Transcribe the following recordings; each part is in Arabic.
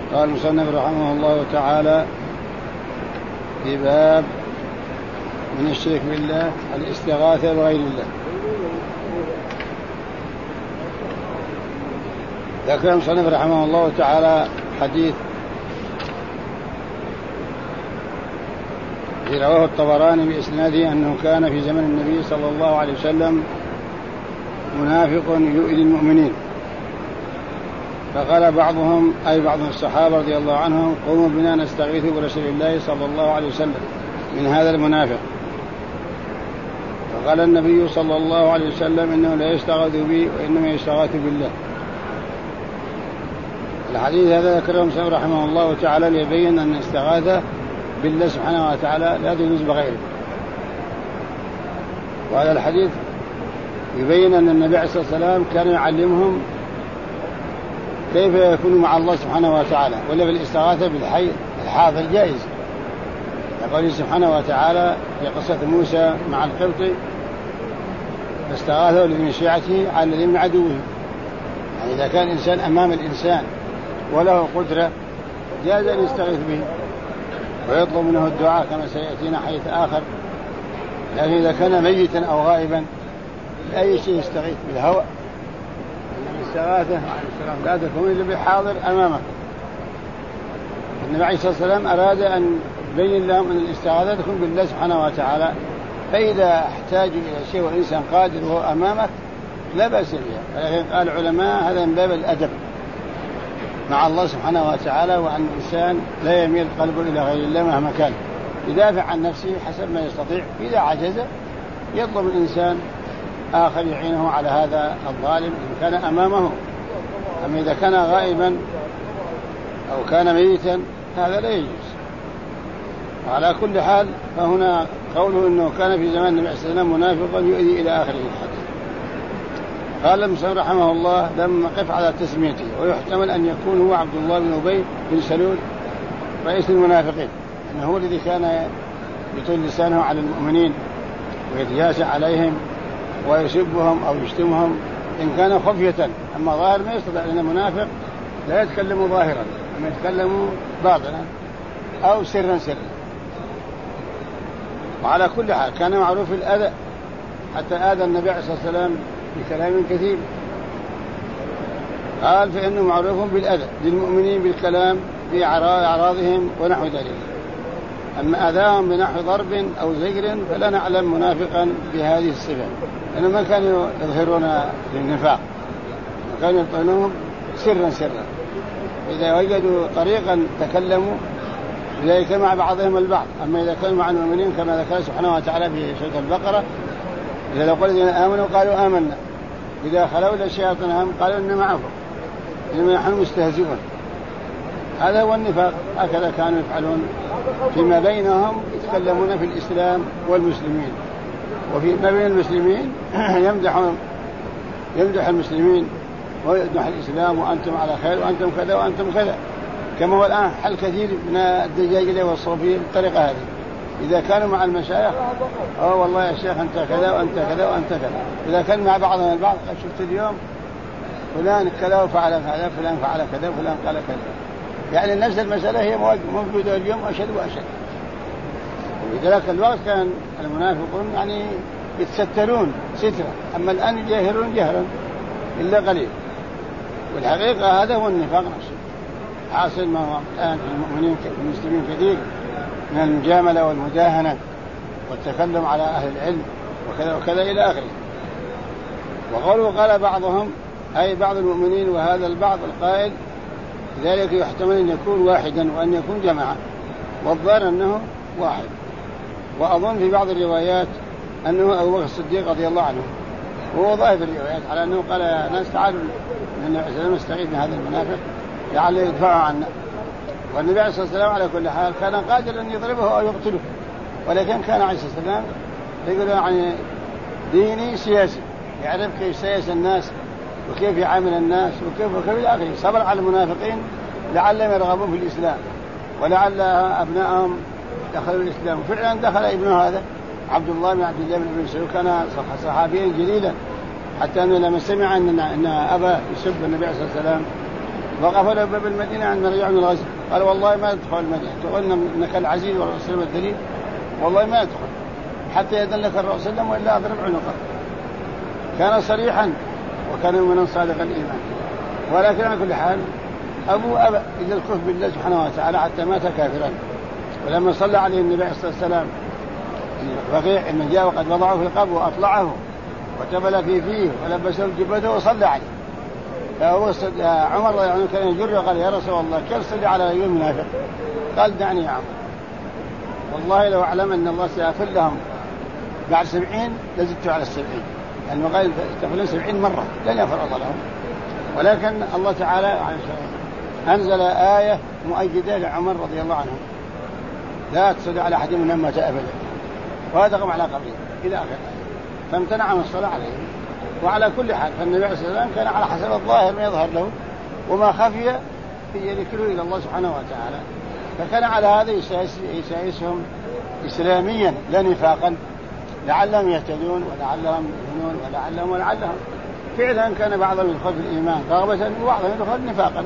قال المصنف رحمه الله تعالى في باب من الشرك بالله الاستغاثة بغير الله. ذكر المصنف رحمه الله تعالى حديث رواه الطبراني بإسناده أنه كان في زمن النبي صلى الله عليه وسلم منافق يؤذي المؤمنين، فقال بعضهم أي بعض الصحابة رضي الله عنهم قوموا بنا نستغيث برسول الله صلى الله عليه وسلم من هذا المنافق. فقال النبي صلى الله عليه وسلم إنه لا يستغاث بي وإنما يستغاث بالله. الحديث هذا ذكره مسلم رحمه الله تعالى ليبين أن الاستغاثة بالله سبحانه وتعالى لا تجوز بغيره. وهذا الحديث يبين أن النبي عليه الصلاة والسلام كان يعلمهم كيف يكون مع الله سبحانه وتعالى، ولا بالاستغاثة بالحي الحاضر جائز. يقول سبحانه وتعالى في قصة موسى مع القبط فاستغاثه من شيعته على الذي من عدوه. يعني إذا كان الإنسان أمام الإنسان وله قدرة جاز أن يستغيث به ويطلب منه الدعاء كما سيأتينا حديث آخر. لكن إذا كان ميتا أو غائبا بأي شيء يستغيث بالهوى. الاستغاثة لا تكون إلا بحاضر أمامك. النبي عليه الصلاة والسلام أراد أن يبين لهم أن الاستغاثة تكون بالله سبحانه وتعالى، فإذا احتاجوا إلى شيء والإنسان قادر وهو أمامك لا بأس بها. ولكن قال العلماء هذا من باب الأدب مع الله سبحانه وتعالى، وأن الإنسان لا يميل قلبه إلى غير الله مهما كان، يدافع عن نفسه حسب ما يستطيع. إذا عجز يطلب الإنسان آخر يعينه على هذا الظالم إن كان أمامه. أما إذا كان غائبا أو كان ميتا هذا لا يجوز. وعلى كل حال فهنا قوله أنه كان في زمان النبي صلى الله عليه وسلم منافقا يؤذي إلى آخر الحديث. قال المصنف رحمه الله لم نقف على تسميته، ويحتمل أن يكون هو عبد الله بن أبي بن سلول رئيس المنافقين، أنه هو الذي كان يطيل لسانه على المؤمنين ويتجاسى عليهم ويسبهم أو يشتمهم إن كان خفية. أما ظاهر ما يستطيع، لأن المنافق لا يتكلم ظاهرا، أما يتكلم باطنا أو سرا. وعلى كل حال كان معروف الأذى، حتى آذى النبي عليه الصلاة والسلام بكلام كثير. قال فإنه معروف بالأذى للمؤمنين بالكلام في أعراضهم ونحو ذلك. أما أذاهم بنحو ضرب أو زجر فلا نعلم منافقا بهذه الصفة، لأنهم ما كانوا يظهرون للنفاق، كانوا يطعنون سرا. إذا وجدوا طريقا تكلموا ذلك مع بعضهم البعض. أما إذا كانوا مع المؤمنين كما ذكر سبحانه وتعالى في سورة البقرة إذا لو قال الذين آمنوا قالوا آمنا، إذا خلوا إلى الشياطين قالوا إن معكم إنما نحن مستهزئون. هذا هو النفاق. هكذا كانوا يفعلون فيما بينهم، يتكلمون في الإسلام والمسلمين، وفيما بين المسلمين يمدح المسلمين ويمدح الإسلام وأنتم على خير وأنتم كذا وأنتم كذا، كما هو الآن حل كثير من الدجاجلة والصوفيين بالطريقة هذه. إذا كانوا مع المشايخ والله يا شيخ أنت كذا وأنت كذا وأنت كذا. إذا كان مع بعضهم البعض شفت اليوم فلان كذا وفعل كذا، فلان فعل كذا، فلان قال كذا. يعني نفس المسألة هي موجودة اليوم أشد وأشد. وفي ذلك الوقت كان المنافقون يعني يتسترون سترة، أما الآن يجاهرون جهرا إلا قليل. والحقيقة هذا هو النفاق نفسه. حاصل ما هو الآن في المؤمنين المسلمين كثير من المجاملة والمداهنة والتكلم على أهل العلم وكذا وكذا إلى آخره. وقالوا قال بعضهم أي بعض المؤمنين، وهذا البعض القائل ذلك يحتمل أن يكون واحدا وأن يكون جماعة، والظاهر أنه واحد. وأظن في بعض الروايات أنه أبو بكر الصديق رضي الله عنه، وهو ظاهر في الروايات على أنه قال يا ناس تعالوا النبي عليه الصلاة والسلام استغيث من هذا المنافق لعله يدفعه عنا. والنبي عليه الصلاة والسلام على كل حال كان قادر أن يضربه أو يقتله، ولكن كان عليه الصلاة والسلام يقول يعني ديني سياسي، يعرف كيف سياسي الناس وكيف يعامل الناس وكيف إلى آخره. صبر على المنافقين لعلهم يرغبون في الإسلام ولعل أبنائهم دخلوا الإسلام. وفعلا دخل ابنه هذا عبد الله بن أبي سلول، كان صحابيا جليلا، حتى أنه لما سمع أن أبا يسب النبي صلى الله عليه وسلم وقفوا له باب المدينة عند رجع من الغزو، قال والله ما يدخل المدينة، تقولنا إنك العزيز والرسول والدليل، والله ما يدخل حتى يدلك الرسول صلى الله عليه وسلم وإلا أضرب عنقه. كان صريحا وكان من صادق الإيمان، ولكن على كل حال أبو أبى إلا الكفر بالله سبحانه وتعالى حتى مات كافرا. ولما صلى عليه النبي عليه الصلاة والسلام البقيع إن جاء وقد وضعه في القبر وأطلعه وتبل في فيه ولبسه الجبة وصلى عليه، فهو عمر رضي الله عنه كان يجر وقال يا رسول الله كيف صلي على رجل منافق؟ قال دعني يا عمر، والله لو أعلم أن الله سيغفر لهم بعد 70 لزدت على 70، لأنه قال تغفرون 70 مرة لن يغفر الله لهم. ولكن الله تعالى أنزل آية مؤيدة لعمر رضي الله عنه لا تصلي على أحد منهم مات أبدا، وهذا قام على قبره إلى آخر الآية، فامتنع من الصلاة عليه. وعلى كل حال فالنبي عليه الصلاة والسلام كان على حسب الظاهر ما يظهر له، وما خفي في ذكره إلى الله سبحانه وتعالى، فكان على هذا يسايسهم إسلاميا لا نفاقا، لعلهم يهتدون ولعلهم يؤمنون ولعلهم فعلا كان بعضهم يدخل في الإيمان رغبة وبعضهم يدخل نفاقا.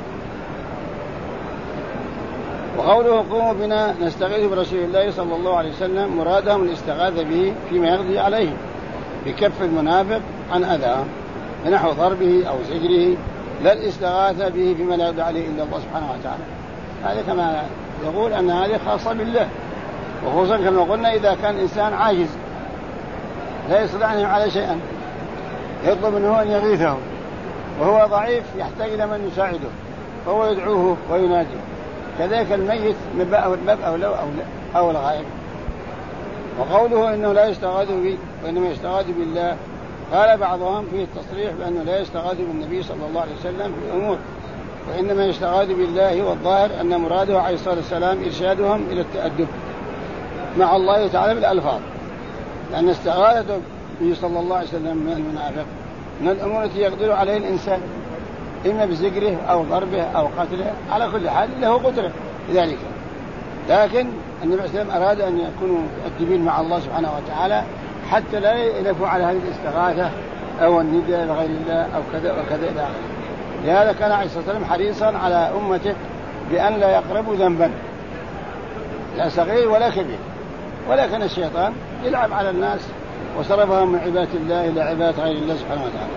وقوله قوموا بنا نستغيث برسول الله صلى الله عليه وسلم مرادهم الاستغاثة به فيما يقضي عليه بكف المنافق عن أذاه بنحو ضربه أو زجره، لا الاستغاثة به فيما لا يقضي عليه إلا الله سبحانه وتعالى. هذا كما يقول أن هذه خاصة بالله، وخصوصا كما قلنا إذا كان إنسان عاجز لا يستطيع أن يفعل شيئا يطلب منه أن يغيثه وهو ضعيف يحتاج إلى من يساعده فهو يدعوه ويناديه، كذلك الميت من باب أولى أو الغائب. وقوله إنه لا يستغاث به وإنما يستغاث بالله، قال بعضهم فيه التصريح بأنه لا يستغاث بالنبي صلى الله عليه وسلم في أمور، وإنما يستغاث بالله، والظاهر أن مراده عليه الصلاة والسلام إرشادهم إلى التأدب مع الله تعالى بالألفاظ، لأن استغاثة به صلى الله عليه وسلم من المنافق من الأمور التي يقدر عليه الإنسان إما بزجره أو ضربه أو قتله، على كل حال له قدرة ذلك. لكن النبي صلى الله عليه وسلم أراد أن يكونوا مؤدبين مع الله سبحانه وتعالى حتى لا يلفوا على هذه الاستغاثة أو النداء لغير الله أو كذا وكذا إلى آخره. لهذا كان عليه الصلاة والسلام حريصا على أمته بأن لا يقربوا ذنبا لا صغير ولا كبير، ولكن الشيطان يلعب على الناس وصرفهم من عبادة الله إلى عبادة غير الله سبحانه وتعالى.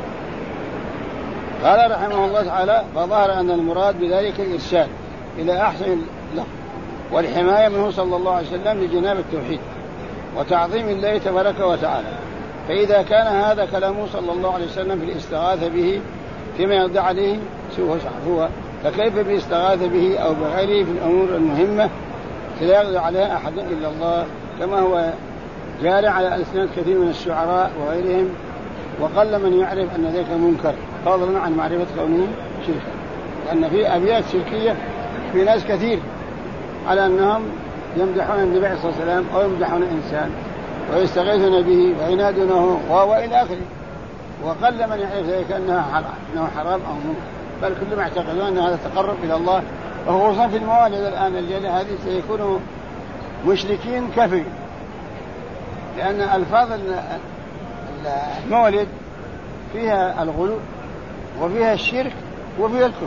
قال رحمه الله تعالى فظهر أن المراد بذلك الإرشاد إلى أحسن له والحماية منه صلى الله عليه وسلم لجناب التوحيد وتعظيم الله تبارك وتعالى. فإذا كان هذا كلامه صلى الله عليه وسلم في الاستغاثة به فيما يرضى عليه هو، فكيف بالاستغاثة به أو بغيره في الأمور المهمة لا يرضى عليها أحد إلا الله، كما هو جاري على ألسنة كثير من الشعراء وغيرهم، وقل من يعرف أن ذلك منكر فضلا عن معرفة كونه شركا، لأن في أبيات شركية في ناس كثير على أنهم يمدحون النبي صلى الله عليه وسلم أو يمدحون إنسان ويستغيثون به وينادونه وإلى آخره، وقل من يعرف ذلك أنه حرام أو منكر، بل كلهم يعتقدون أن هذا تقرب إلى الله، وخصوصا في الموالد الآن الجاهلية هذه سيكونوا مشركين كافرين، لأن ألفاظ المولد فيها الغلو وفيها الشرك وفيها الكفر.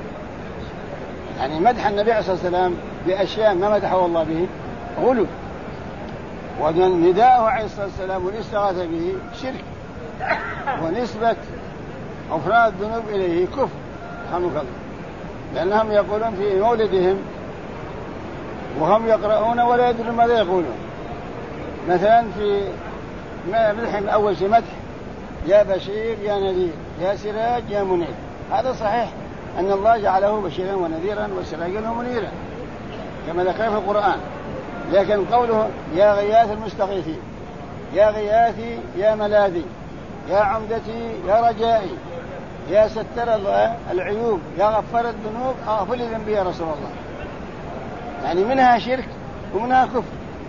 يعني مدح النبي عليه الصلاة والسلام بأشياء ما مدحه الله به غلو، ونداءه عليه الصلاة والسلام والاستغاثة به شرك، ونسبة غفران الذنوب إليه كفر خمك الله، لأنهم يقولون في مولدهم وهم يقرؤون ولا يدرون ماذا يقولون. مثلا في مدحهم أول شيء مدح يا بشير يا نذير يا سراج يا منير، هذا صحيح أن الله جعله بشيرا ونذيرا وسراجا ومنيرا كما ذكر في القرآن، لكن قوله يا غياث المستغيثين يا غياثي يا ملاذي يا عمدتي يا رجائي يا ستر العيوب يا غفر الذنوب أغفر لي ذنبي يا رسول الله، يعني منها شرك ومنها كفر.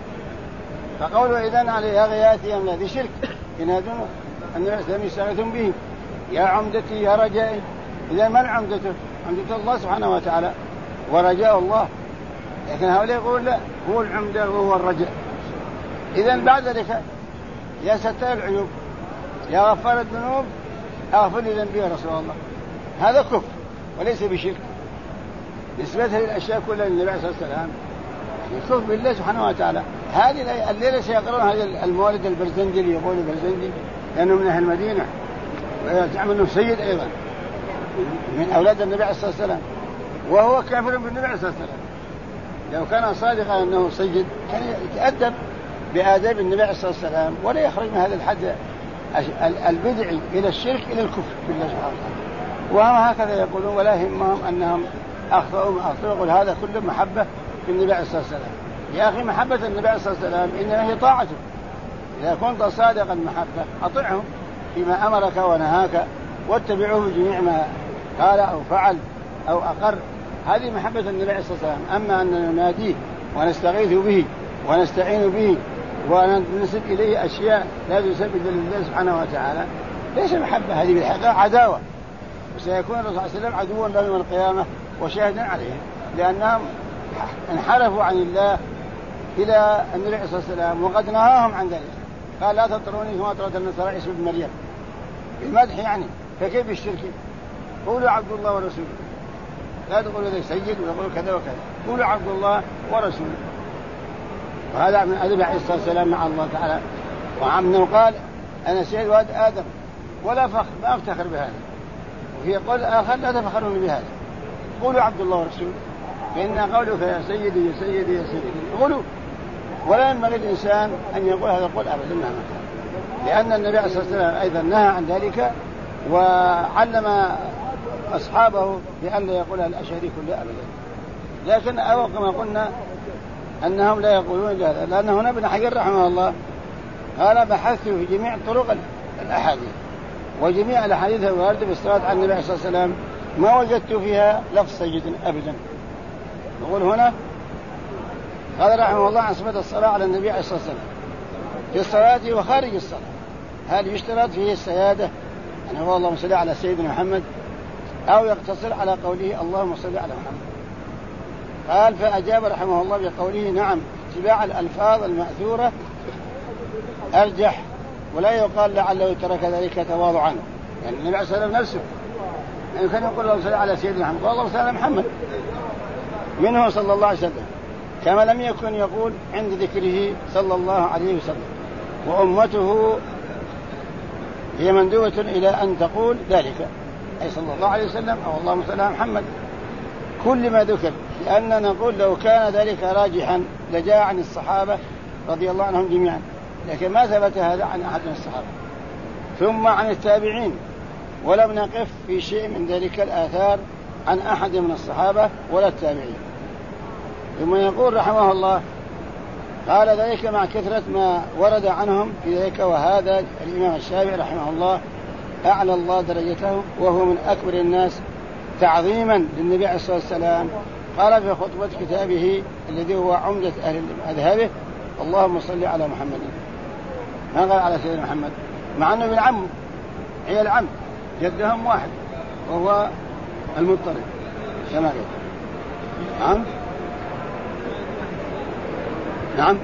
فقوله إذن عليه يا غياثي يا ملاذي شرك، ينادون أن الإسلام يستغيثون به. يا عمدتي يا رجائي، إذا من عمدته؟ عمدة الله سبحانه وتعالى ورجاء الله، لكن هؤلاء يقول لا هو العمدة وهو الرجاء. إذن بعد ذلك يا ستر العيوب يا غفار الذنوب أغفر لي ذنبي يا رسول الله، هذا كفر وليس بشرك. نسبة للأشياء كلها للنبي صلى الله عليه وسلم يكفر بالله سبحانه وتعالى. هذه الليلة سيقرون هذا المولد البرزنجي اللي يقول البرزنجي لأنه من أهل المدينة ويزعم أنه سيد أيضا من أولاد النبي عليه الصلاة والسلام، وهو كافر بالنبي عليه الصلاة والسلام. لو كان صادقا أنه سيد كان يتأدب بآداب النبي عليه الصلاة والسلام ولا يخرج من هذا الحد البدعي إلى الشرك إلى الكفر بالله سبحانه وتعالى. وهم هكذا يقولون ولا يهمهم أنهم أخطأوا. يقول هذا كله محبة في النبي عليه الصلاة والسلام. يا أخي محبة النبي عليه الصلاة والسلام إنما هي طاعته. إذا كنت صادقا محبة أطعه فيما أمرك ونهاك واتبعوه جميع ما قال أو فعل أو أقر. هذه محبة النبي عليه الصلاة والسلام. أما أن نناديه ونستغيث به ونستعين به وننسب إليه أشياء لا تسبب لله سبحانه وتعالى ليس محبة، هذه بالحقيقة عداوة. وسيكون الرسول صلى الله عليه وسلم عدوا لهم يوم القيامة وشاهدا عليهم لأنهم انحرفوا عن الله إلى النبي عليه الصلاة والسلام وقد نهاهم عن ذلك. قال لا تطروني كما طرت النصارى عيسى بن مريم بالمدح يعني، فكيف الشرك؟ قولوا عبد الله ورسوله، لا تقولوا ذي سيد ويقولوا كذا وكذا، قولوا عبد الله ورسوله. وهذا من أدب عليه الصلاة والسلام مع الله تعالى. وعمنا قال أنا سيد ولد آدم ولا فخر، ما أفتخر بهذا. وفي قول آخر لا تفخرون بهذا، قولوا عبد الله ورسوله، فإن قولك يا سيدي يا سيدي يا سيدي قولوا. ولا ينبغي الإنسان أن يقول هذا القول أبدا مهما كان، لأن النبي عليه الصلاة والسلام أيضا نهى عن ذلك وعلم أصحابه بأن لا يقول الأشياء كلها أبدا. لكن أو كما قلنا أنهم لا يقولون هذا، لأن هنا ابن حجر رحمه الله قال بحثت في جميع طرق الأحاديث وجميع الأحاديث الواردة بالصلاة على النبي عليه الصلاة والسلام ما وجدت فيها لفظ سيد أبدا. نقول هنا قال رحمه الله عن صفة الصلاة على النبي عليه الصلاة والسلام في الصلاة وخارج الصلاة، هل يشترط فيه السيادة أن هو اللهم صل على سيدنا محمد أو يقتصر على قوله اللهم صل على محمد؟ قال فأجاب رحمه الله بقوله نعم، اتباع الألفاظ المأثورة أرجح، ولا يقال لعله ترك ذلك تواضعا، يعني النبي عليه الصلاة والسلام نفسه يعني كان يقول اللهم صل على سيدنا محمد والله صل على محمد منه صلى الله عليه وسلم، كما لم يكن يقول عند ذكره صلى الله عليه وسلم. وأمته هي مندوبة إلى أن تقول ذلك أي صلى الله عليه وسلم أو اللهم صل على محمد كل ما ذكر، لأننا نقول لو كان ذلك راجحا لجاء عن الصحابة رضي الله عنهم جميعا، لكن ما ثبت هذا عن أحد من الصحابة ثم عن التابعين، ولم نقف في شيء من ذلك الآثار عن أحد من الصحابة ولا التابعين. ثم يقول رحمه الله قال ذلك مع كثرة ما ورد عنهم في ذلك، وهذا الإمام الشافعي رحمه الله أعلى الله درجته وهو من أكبر الناس تعظيما للنبي عليه الصلاة والسلام. قال في خطبة كتابه الذي هو عمدة أهل مذهبه اللهم صل على محمد، ما قال على سيدنا محمد، مع أنه من عمه هي العم جدهم واحد وهو المطلب كما قال. نعم نعم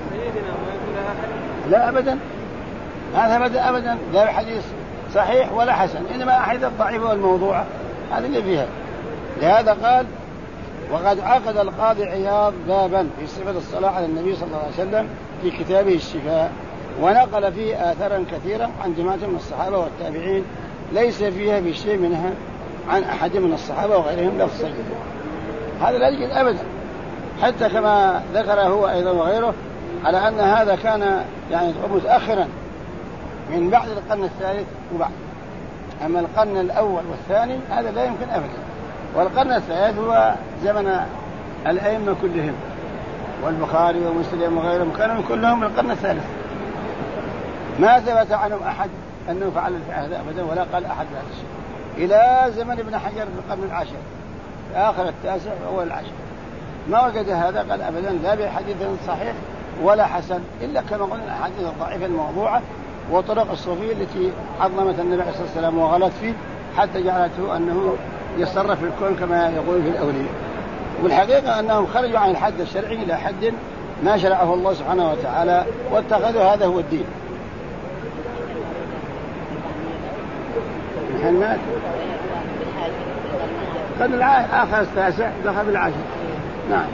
لا أبدا، هذا أبدا لا حديث صحيح ولا حسن، إنما أحد الضعيفة والموضوعة هذا اللي فيها. لهذا قال وقد عقد القاضي عياض بابا في صفة الصلاة على النبي صلى الله عليه وسلم في كتابه الشفاء، ونقل فيه آثارا كثيرا عن جماعة من الصحابة والتابعين ليس فيها بشيء منها عن أحد من الصحابة وغيرهم لفظ سيد. هذا لا يوجد أبدا، حتى كما ذكر هو أيضا وغيره على أن هذا كان يعني متأخرا من بعد القرن الثالث وبعد، أما القرن الأول والثاني هذا لا يمكن أبدا. والقرن الثالث هو زمن الأئمة كلهم والبخاري ومسلم وغيرهم كانوا كلهم من القرن الثالث، ما ثبت عنهم أحد أنه فعل هذا أبدا ولا قال أحد هذا الشيء إلى زمن ابن حجر في القرن العاشر في آخر التاسع وأول العاشر ما وجد هذا قال أبدا لا بحديث صحيح ولا حسن، إلا كما قلنا الأحاديث الضعيفة الموضوعة وطرق الصوفية التي عظمت النبي عليه الصلاة والسلام وغلط فيه حتى جعلته أنه يتصرف في الكون كما يقول في الأولياء. والحقيقة أنهم خرجوا عن الحد الشرعي إلى حد ما شرعه الله سبحانه وتعالى واتخذوا هذا هو الدين. محمد قد آخر التاسع دخل بالعاشر. نعم.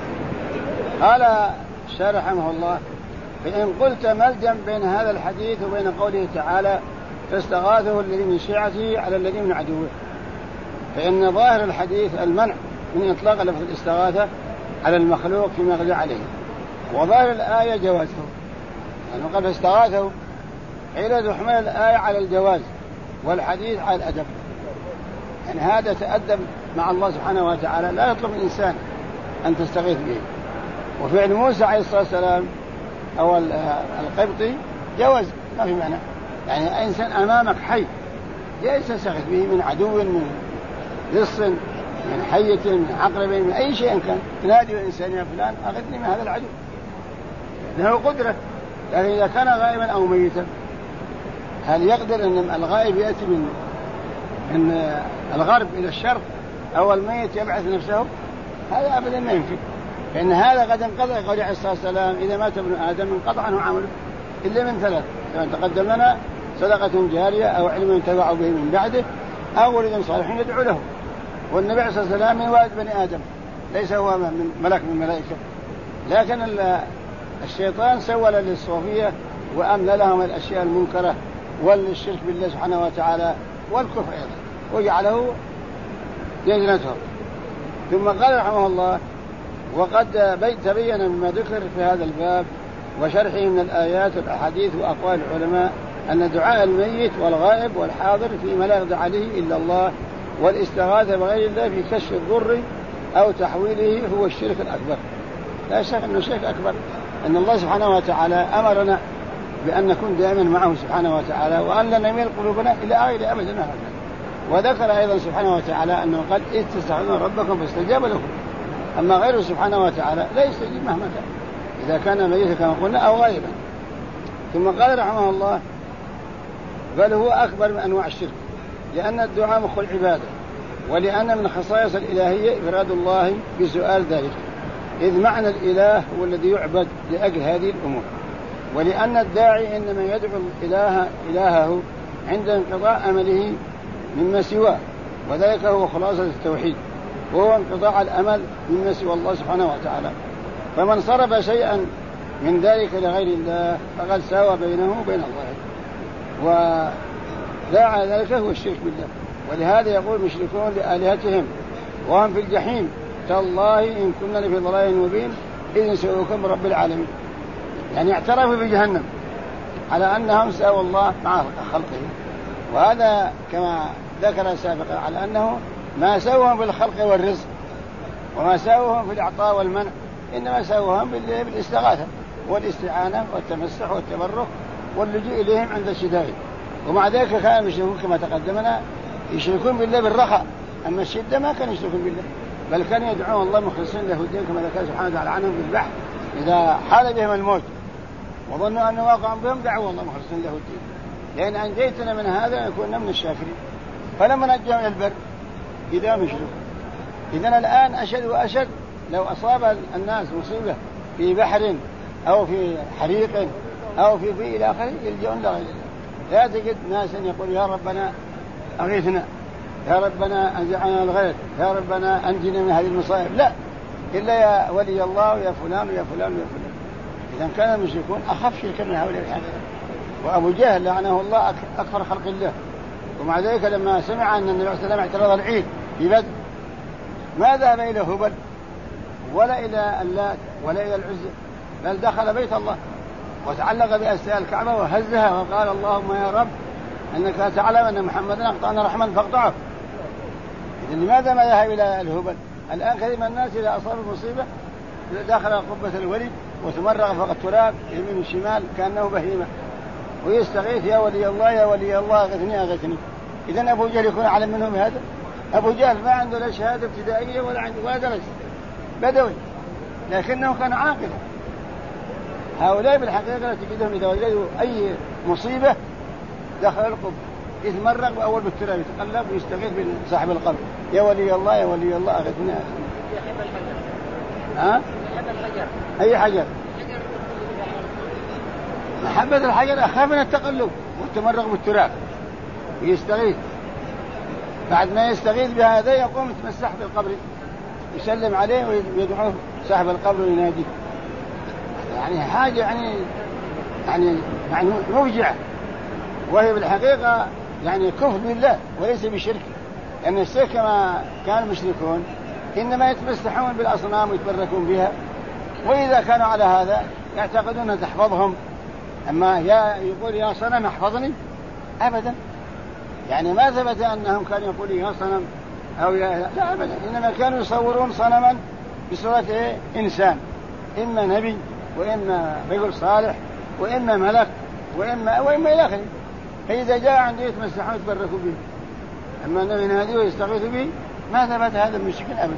قال الشارح رحمه الله: فإن قلت ما الجمع بين هذا الحديث وبين قوله تعالى فاستغاثه الذي من شيعته على الذي من عدوه، فإن ظاهر الحديث المنع من إطلاق لفظ الاستغاثة على المخلوق فيما يغلى عليه، وظاهر الآية جوازه، يعني قد استغاثه حين تحمل الآية على الجواز والحديث على الأدب، يعني هذا تأدب مع الله سبحانه وتعالى، لا يطلب الإنسان أن تستغيث به. وفعل موسى عليه الصلاة والسلام أو القبطي جواز، ما في معنى، يعني إنسان أمامك حي جائز تستغيث به من عدو، من لص، من حية، من عقرب، من أي شيء كان، تنادي الإنسان يا فلان أغثني من هذا العدو، له قدرة. لكن إذا كان غائبا أو ميتا هل يقدر أن الغائب يأتي من الغرب إلى الشرق أو الميت يبعث نفسه؟ هذا أبدا ما يمكن، فإن هذا قد انقضى. قال عليه الصلاة والسلام: إذا مات ابن آدم انقطع عنه عمله إلا من ثلاث، كما تقدم لنا: صدقة جارية أو علم ينتفع به من بعده أو ولد صالح يدعو له. والنبي عليه الصلاة والسلام من والد بني آدم، ليس هو من ملك من الملائكة، لكن الشيطان سول للصوفية وأملى لهم الأشياء المنكرة والشرك بالله سبحانه وتعالى والكفر أيضا، وجعله جنتهم. ثم قال رحمه الله: وقد تبين مما ذكر في هذا الباب وشرحه من الآيات والأحاديث وأقوال العلماء أن دعاء الميت والغائب والحاضر فيما لا يقدر عليه إلا الله، والاستغاثة بغير الله في كشف الضر أو تحويله هو الشرك الأكبر. لا شك أنه شرك أكبر، أن الله سبحانه وتعالى أمرنا بأن نكون دائما معه سبحانه وتعالى، وأن لا نميل قلوبنا إلى غير أبدا. وذكر أيضا سبحانه وتعالى أنه قال: إذ تستغيثون ربكم فاستجاب لكم. أما غيره سبحانه وتعالى لا يستجيب مهما كان، إذا كان ميتا كما قلنا أو غائبا. ثم قال رحمه الله: بل هو أكبر من أنواع الشرك، لأن الدعاء مخ العبادة، ولأن من خصائص الإلهية إفراد الله بسؤال ذلك، إذ معنى الإله هو الذي يعبد لأجل هذه الأمور، ولأن الداعي إنما يدعو إلهه عند انقضاء أمله مما سواه، وذلك هو خلاصة التوحيد، وهو انقضاء الأمل مما سوى الله سبحانه وتعالى. فمن صرف شيئا من ذلك لغير الله فقد ساوى بينه وبين الله، وداعى ذلك هو الشرك بالله. ولهذا يقول المشركون لآلهتهم وهم في الجحيم: تالله إن كنا لفي ضلال مبين إذ نسألكم برب العالمين، يعني اعترفوا بجهنم على أنهم ساووا الله مع خلقه. وهذا كما ذكر سابقا على أنه ما ساوهم بالخلق والرزق، وما ساوهم في الإعطاء والمنع، إنما ساوهم بالاستغاثة والاستعانة والتمسح والتبرك واللجوء إليهم عند الشدائد. ومع ذلك كانوا يشركون كما تقدمنا يشركون بالله بالرخاء، أما الشدة ما كانوا يشركون بالله، بل كانوا يدعون الله مخلصين له الدين، كما ذكر سبحانه وتعالى عنهم في البحر: إذا حال بهم الموت وظنوا أنه واقع بهم دعوا الله مخلصين له الدين لأن أنجيتنا من هذا يكوننا من الشاكرين. فلما نجوا إلى البر إذا مشركوا. إذن الآن أشد وأشد، لو أصاب الناس مصيبة في بحر أو في حريق أو في إلى آخره يلجؤون لغير الله. لا تجد ناسا يقول: يا ربنا أغيثنا، يا ربنا أنزعنا الغيث، يا ربنا أنجنا من هذه المصائب، لا، إلا يا ولي الله ويا فلان ويا فلان ويا فلان. إذن كان المشركون أخف شركا من هؤلاء الحاجات. وأبو جهل لعنه الله أكثر خلق الله، ومع ذلك لما سمع أن النبي صلى الله عليه وسلم اعترض العيد في بدر ما ذهب إلى هبل ولا إلى اللات ولا إلى العزى، بل دخل بيت الله وتعلق بأسياء الكعبة وهزها وقال: اللهم يا رب أنك تعلم أن محمدا أقطعنا رحما فاقطعه. إذن لماذا ما ذهب إلى الهبل؟ الآن كثير من الناس إذا أصاب المصيبة دخل قبة الولي وتمرغ فوق التراب يمين الشمال كأنه بهيمة ويستغيث: يا ولي الله يا ولي الله أغثني أغثني. إذن أبو جهل يكون أعلم منهم هذا؟ أبو جهل ما عنده لا شهادة ابتدائية ولا عنده ولا درس، بدوي، لكنه كان عاقلا. هؤلاء بالحقيقة تجدهم إذا وجدوا أي مصيبة دخل القبر يتمرغ بأول بالتراب يتقلب ويستغيث بصاحب القبر: يا ولي الله يا ولي الله أغثني أغثني. أي حجر؟ محبة الحجر أخاف من التقلب والتمرغ بالتراب ويستغيث. بعد ما يستغيث بهذا يقوم يتمسح بالقبر يسلم عليه ويدعوه صاحب القبر ويناديه. يعني حاجة يعني مفجعة، وهي بالحقيقة يعني كفر بالله وليس بشرك، لأن الشرك كما كان المشركون إنما يتمسحون بالأصنام ويتبركون بها، وإذا كانوا على هذا يعتقدون أن تحفظهم. أما يقول يا صنم احفظني أبدا، يعني ما ثبت أنهم كانوا يقولوا يا صنم أو لا أبدا، إنما كانوا يصورون صنما بصورة إنسان، إما نبي وإما رجل صالح وإما ملك وإما إلى آخره، فإذا جاء عنده يتمسحون ويتبركوا به. أما أنه يناديه ويستغيثوا به ما ثبت هذا من شكل أبدا.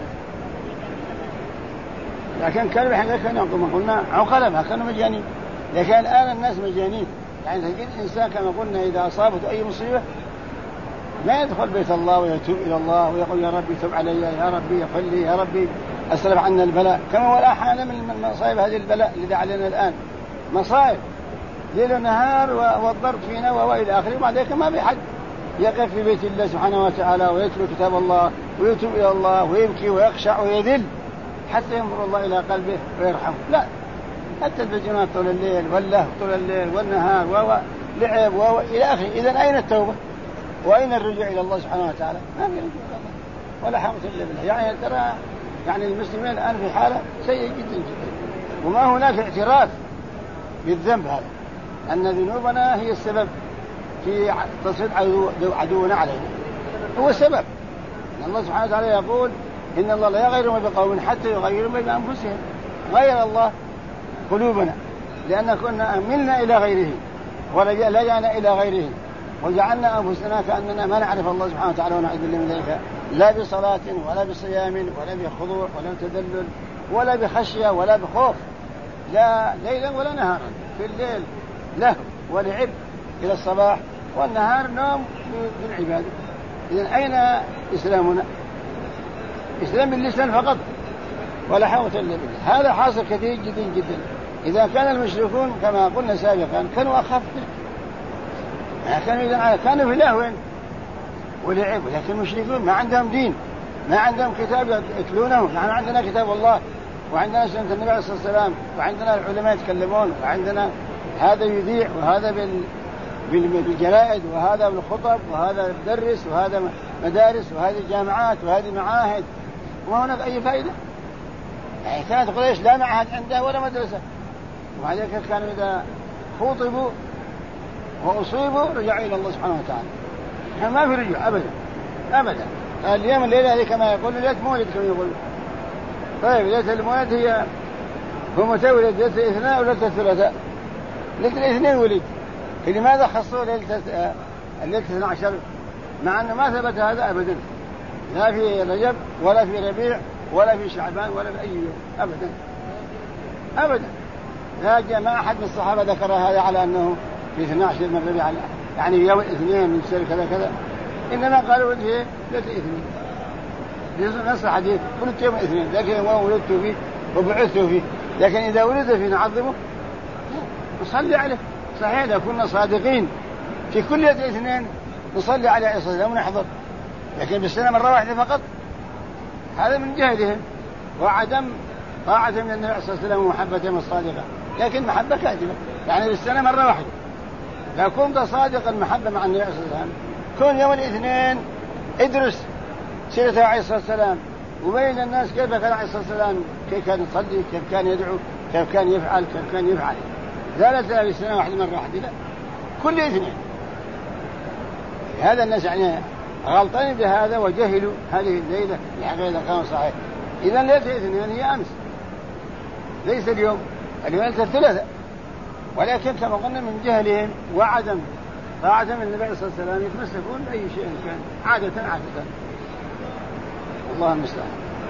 لكن كانوا بحقيقة كانوا قلنا عقلاء، ما كانوا مجانين. لكن الآن الناس مجانين، يعني تجد إنسان كما قلنا إذا أصابته أي مصيبة ما يدخل بيت الله ويتوب إلى الله ويقول يا ربي تب علي، يا ربي اغفر لي، يا ربي أسرف عنا البلاء، كما هو الآن من مصائب هذه البلاء الذي علينا الآن، مصائب ليل ونهار والضرب فينا وإلى آخره، ومع ذلك ما في حد يقف في بيت الله سبحانه وتعالى ويتلو كتاب الله ويتوب إلى الله ويبكي ويخشع ويذل حتى ينظر الله إلى قلبه ويرحمه. لا، حتى التلفزيونات طول الليل واللهو طول الليل والنهار ولعب إلى آخره. إذن أين التوبة وأين الرجوع إلى الله سبحانه وتعالى؟ ما في رجوع إلى الله ولا حول إلا بالله. يعني ترى يعني المسلمين الآن في حالة سيئة جدا جدا، وما هناك اعتراف بالذنب هذا، أن ذنوبنا هي السبب في تصيد عدونا علينا، هو السبب. إن الله سبحانه وتعالى يقول إن الله لا يغير ما بقوم حتى يغيروا ما بأنفسهم. غير الله قلوبنا لأن كنا أملنا إلى غيره ولجأنا إلى غيره وجعلنا أنفسنا كأننا ما نعرف الله سبحانه وتعالى ونعوذ بالله من ذلك، لا بصلاة ولا بصيام ولا بخضوع ولا بتدلل ولا بخشية ولا بخوف، لا ليلا ولا نهارا. في الليل له ولعب إلى الصباح، والنهار نوم بالعبادة. إذن أين إسلامنا؟ إسلام باللسان فقط ولا حول إلا بالله. هذا حاصل كثير جدا جدا. إذا كان المشركون كما قلنا سابقا كانوا أخف، كانوا في لهو ولعب، لكن المشركون ما عندهم دين، ما عندهم كتاب يتلونه. نحن عندنا كتاب الله وعندنا سنة النبي عليه الصلاة والسلام وعندنا العلماء يتكلمون وعندنا هذا يذيع وهذا بالجرائد وهذا بالخطب وهذا يدرس وهذا مدارس وهذه جامعات وهذه معاهد، وما هناك أي فائدة. يعني كانت قريش لا معهد عندها ولا مدرسة، ومع ذلك كانوا إذا خطبوا وأصيبوا رجعوا إلى الله سبحانه وتعالى. يعني ما في رجوع أبدا أبدا. اليوم الليلة هذه كما يقول ليلة مولد كما يقول. طيب ليلة المولد هو متى ولد؟ ليلة الاثنين أو ليلة الثلاثاء؟ ليلة الاثنين ولد. لماذا خصوا ليلة 12 مع أنه ما ثبت هذا أبدا، لا في رجب ولا في ربيع ولا في شعبان ولا في أي يوم أبدا أبدا. لا جاء ما أحد من الصحابة ذكر هذا على أنه في 12 من ربيع يعني يوم الاثنين من سير كذا كذا، إنما قالوا فيه ليلة الاثنين. نص حديث ولدت يوم الاثنين، لكن ما ولدت فيه وبعثت فيه، لكن إذا ولد فيه نعظمه نصلي عليه. صحيح لو كنا صادقين في كل ليلة الاثنين نصلي عليه الصلاة والسلام ونحضر، لكن بالسنة مرة واحدة فقط، هذا من جهلهم وعدم طاعة من النبي صلى الله عليه وسلم ومحبتهم الصادقة. لكن محبة كاذبة، يعني بالسنة مرة واحدة. لو كنت صادقا محبة مع النبي صلى الله عليه وسلم كن يوم الاثنين ادرس سيرته عليه الصلاة والسلام وبين الناس كيف كان عليه الصلاة والسلام، كيف كان يصلي، كيف كان يدعو، كيف كان يفعل، كيف كان يفعل. لا في السنة واحدة مرة واحدة، لا كل اثنين. هذا الناس يعني غلطين بهذا وجهلوا هذه الليلة الحقيقة كان صحيح. إذن ليلة الاثنين هي أمس ليس اليوم، اليوم ليلة الثلاثاء، ولكن كما قلنا من جهلهم وعدم طاعة من النبي صلى الله عليه وسلم يتمسكون بأي شيء كان عادة. الله المستعان.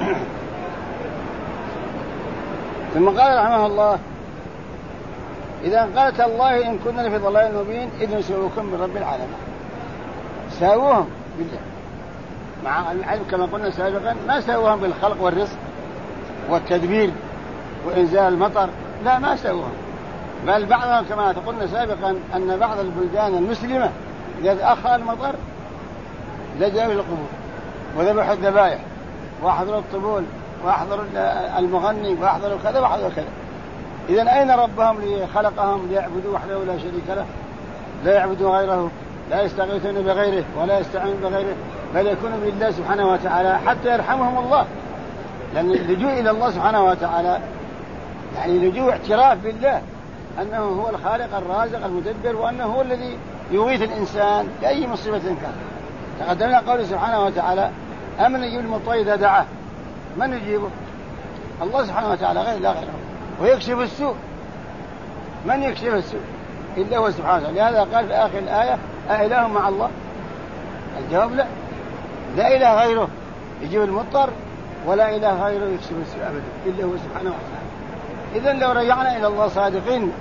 ثم قال رحمه الله إذا قالت الله إن كنا في ضلال مبين إذ نسوكم من رب العالمين. ساووهم بالله مع العلم كما قلنا سابقا، ما ساووهم بالخلق والرزق والتدبير وإنزال المطر، لا ما ساووهم. بل بعضهم كما قلنا سابقا أن بعض البلدان المسلمة إذا تأخر المطر لجأوا إلى القبور وذبحوا الذبائح وأحضروا الطبول وأحضروا المغني وأحضروا كذا وأحضروا كذا. إذن أين ربهم خلقهم ليعبدوا وحده لا شريك له، لا يعبدوا غيره، لا يستغيثون بغيره ولا يستعينون بغيره، بل يكونوا بالله سبحانه وتعالى حتى يرحمهم الله. لأن اللجوء إلى الله سبحانه وتعالى يعني لجوء اعتراف بالله أنه هو الخالق الرازق المدبر، وأنه هو الذي يغيث الإنسان بأي مصيبة كان. تقدمنا قوله سبحانه وتعالى أمن يجيب المضطر إذا دعاه، من يجيبه؟ الله سبحانه وتعالى غير لا غيره. ويكشف السوء، من يكشف السوء إلا هو سبحانه وتعالى. لهذا قال في آخر الآية أإله مع الله؟ الجواب لا، لا إله غيره يجيب المضطر ولا إله غيره يكشف السوء أبدا إلا هو سبحانه وتعالى. إذن لو رجعنا إلى الله صادقين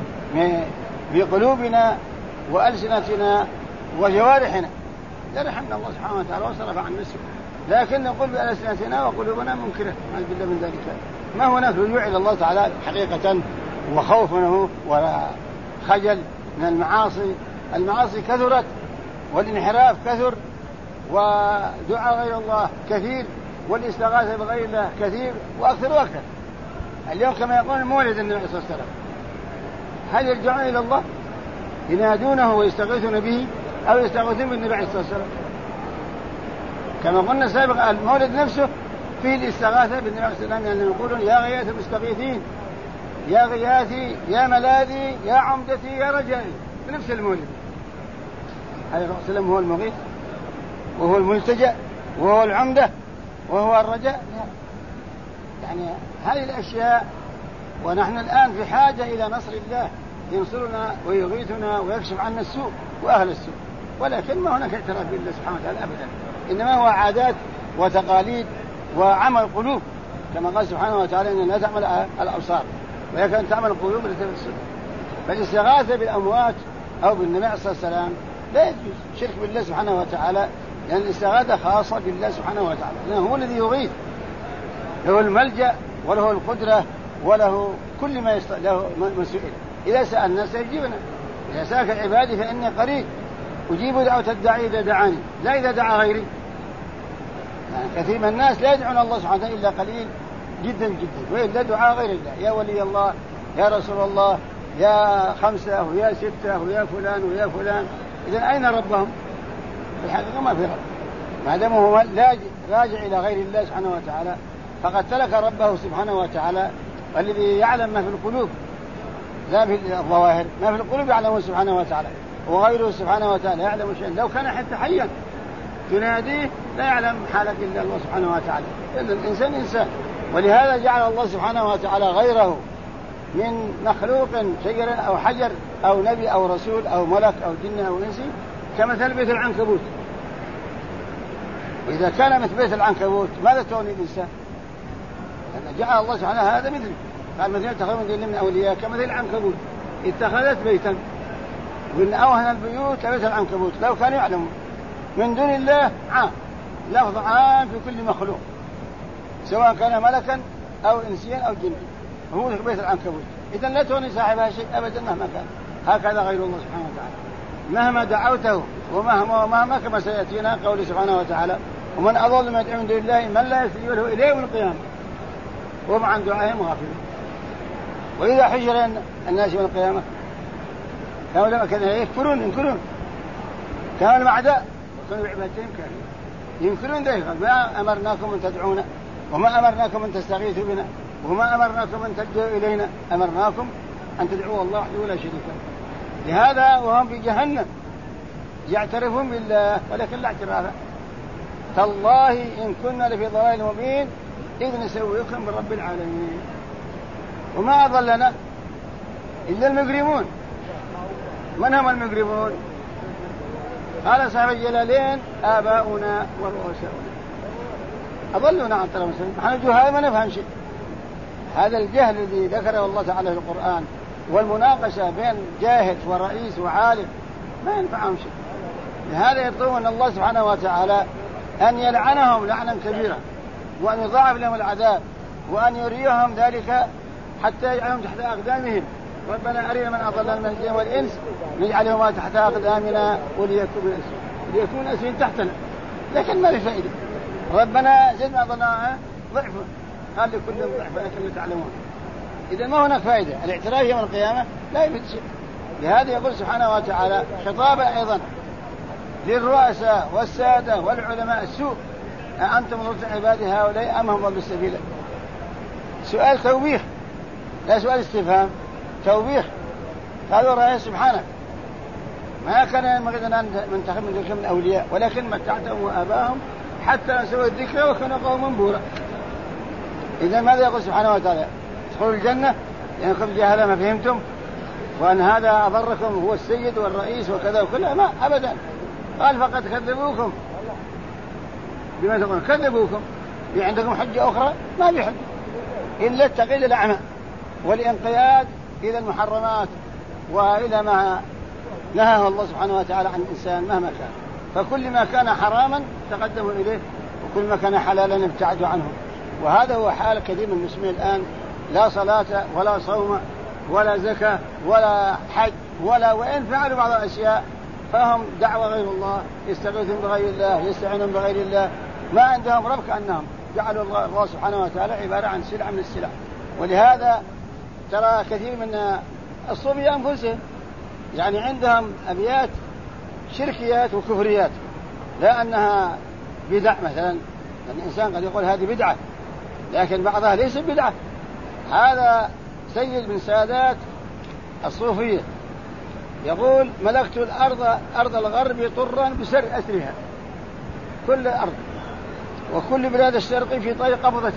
بقلوبنا وألسنتنا وجوارحنا لرحمنا الله سبحانه وتعالى وصرف عن نفسه، لكن نقول بألسنتنا وقلوبنا منكرة نعوذ بالله من ذلك. ما هناك رجوع إلى الله تعالى حقيقة وخوف منه وخجل من المعاصي. المعاصي كثرت والانحراف كثر ودعاء غير الله كثير والاستغاثة بغير الله كثير وأكثر وأكثر. اليوم كما يقول مولد النبي صلى الله عليه وسلم، هل يرجعون إلى الله ينادونه ويستغيثون به أو يستغيثون بالنبي عليه الصلاة والسلام؟ كما قلنا سابقا المولد نفسه فيه الاستغاثة بالنبي عليه الصلاة والسلام، لأنهم يقولون يا غياث المستغيثين، يا غياثي، يا ملاذي، يا عمدتي، يا رجائي، بنفس المولد. عليه الصلاة والسلام هو المغيث وهو الملتجأ وهو العمدة وهو الرجاء. يعني هذه الأشياء، ونحن الآن في حاجة إلى نصر الله ينصرنا ويغيثنا ويكشف عنا السوء وأهل السوء، ولكن ما هناك اعتراف بالله سبحانه وتعالى أبدا، إنما هو عادات وتقاليد وعمل قلوب، كما قال سبحانه وتعالى إن لا تعمل الأبصار ولكن تعمل القلوب التي في الصدور. فالاستغاثة بالأموات أو بالنبي عليه الصلاة والسلام لا يجوز، شرك بالله سبحانه وتعالى، لأن الاستغاثة خاصة بالله سبحانه وتعالى، لأنه هو الذي يغيث، له الملجأ وله القدرة وله كل ما له من سئل. إذا سألنا سيجيبنا، إذا سألك عبادي فإني قريب أجيب دعوة الداعي إذا دعاني لا إذا دعا غيري. يعني كثير من الناس لا يدعون الله سبحانه وتعالى إلا قليل جدا جدا، وإلا دعاء غير الله، يا ولي الله، يا رسول الله، يا خمسة ويا ستة ويا فلان ويا فلان. إذن أين ربهم؟ في الحقيقة ما في رب، ما دام هو راجع إلى غير الله سبحانه وتعالى فقد ترك ربه سبحانه وتعالى الذي يعلم ما في القلوب لا في الظواهر، ما في القلوب يعلمه سبحانه وتعالى، وغيره سبحانه وتعالى يعلم شيئا. لو كان حتى حيا تناديه لا يعلم حالك إلا الله سبحانه وتعالى، إلا الإنسان إنسان. ولهذا جعل الله سبحانه وتعالى غيره من مخلوق شجر أو حجر أو نبي أو رسول أو ملك أو جن أو إنسي كمثل بيت العنكبوت. وإذا كان مثل بيت العنكبوت ماذا تعني الإنسان؟ لأن جعل الله سبحانه هذا مثل، قال مثل اتخذوا من دون من أولياء كمثل العنكبوت اتخذت بيتا، وإن أوهن البيوت لبيت العنكبوت. لو كانوا يعلمون من دون الله عام، لفظ عام في كل مخلوق سواء كان ملكا أو إنسيا أو جنا، هو بيت العنكبوت. إذن لا تغني صاحبها شيء أبدا مهما كان. هكذا غير الله سبحانه وتعالى مهما دعوته ومهما كما سيأتينا قوله سبحانه وتعالى ومن أضل ما يدعو من دون الله من لا يستجيب له إلى يوم القيامة وهم عن دعائهم غافلون. وإذا حشر الناس يوم القيامة كانوا لما كانوا يكفرون ينكرون، كانوا الأعداء وكانوا بعبادتهم كانوا ينكرون ذلك. ما أمرناكم أن تدعونا وما أمرناكم أن تستغيثوا بنا وما أمرناكم أن تلجأوا إلينا، أمرناكم أن تدعوا الله وحده لا شريك له. لهذا وهم في جهنم يعترفون بالله ولكن لا اعتراف. تالله إن كنا لفي ضلال مبين إذ نسويكم برب العالمين. وما أضلنا إلا المجرمون. من هم المجرمون؟ قال صاحب الجلالين آباؤنا ورؤساؤنا أضلونا عن طريق المسلمين. نحن جهال ما نفهم شيء. هذا الجهل الذي ذكره الله تعالى في القرآن والمناقشة بين جاهل ورئيس وعالم ما ينفعهم شيء. لهذا يطلبون الله سبحانه وتعالى أن يلعنهم لعنا كبيرا وأن يضاعف لهم العذاب وأن يريهم ذلك حتى يجعلهم تحت أقدامهم. ربنا أرنا من أضلنا من الجن والإنس نجعلهما تحت أقدامنا وليكون أسفين تحتنا. لكن ما في فائدة. ربنا زدنا ظلامنا ضعف، قال لكل ضعف ولكن لا تعلمون. إذا ما هناك فائدة. الاعتراف يوم القيامة لا يفيد شيء. لهذا يقول سبحانه وتعالى خطابا أيضا للرؤساء والسادة والعلماء السوء: أأنتم ضللتم عبادي هؤلاء أم هم ضلوا السبيل؟ سؤال توبيخ لا سؤال استفهام، توبيخ. قالوا رأيه سبحانه ما كان ينبغي أن ننتخب من ذلك من أولياء ولكن متعتهم وآباهم حتى نسوا الذكر وكانوا قوما بورا. إذا ماذا يقول سبحانه وتعالى؟ ادخلوا الجنة لأنكم جهلا ما فهمتم وأن هذا أضركم هو السيد والرئيس وكذا وكذا؟ ما أبدا. قال فقد كذبوكم. بما تقولون كذبوكم، عندكم حجة أخرى؟ ما في حجة إلا التقييد الأعمى والانقياد إلى المحرمات وإلى ما نهاه الله سبحانه وتعالى عن الإنسان مهما كان. فكل ما كان حراما تقدموا إليه وكل ما كان حلالا ابتعدوا عنه. وهذا هو حال كثير من المسلمين الآن: لا صلاة ولا صوم ولا زكاة ولا حج وإن فعلوا بعض الأشياء فهم دعوة غير الله، يستغيثون بغير الله، يستعينون بغير الله، ما عندهم رب، كأنهم جعلوا الله سبحانه وتعالى عبارة عن سلعة من السلع. ولهذا ترى كثير من الصوفية أنفسهم يعني عندهم أبيات شركيات وكفريات، لا أنها بدع مثلا، لأن الإنسان قد يقول هذه بدعة لكن بعضها ليس بدعة. هذا سيد من سادات الصوفية يقول: ملكت الأرض أرض الغرب طرا بسر أسرها، كل أرض وكل بلاد الشرق في طي قبضتي،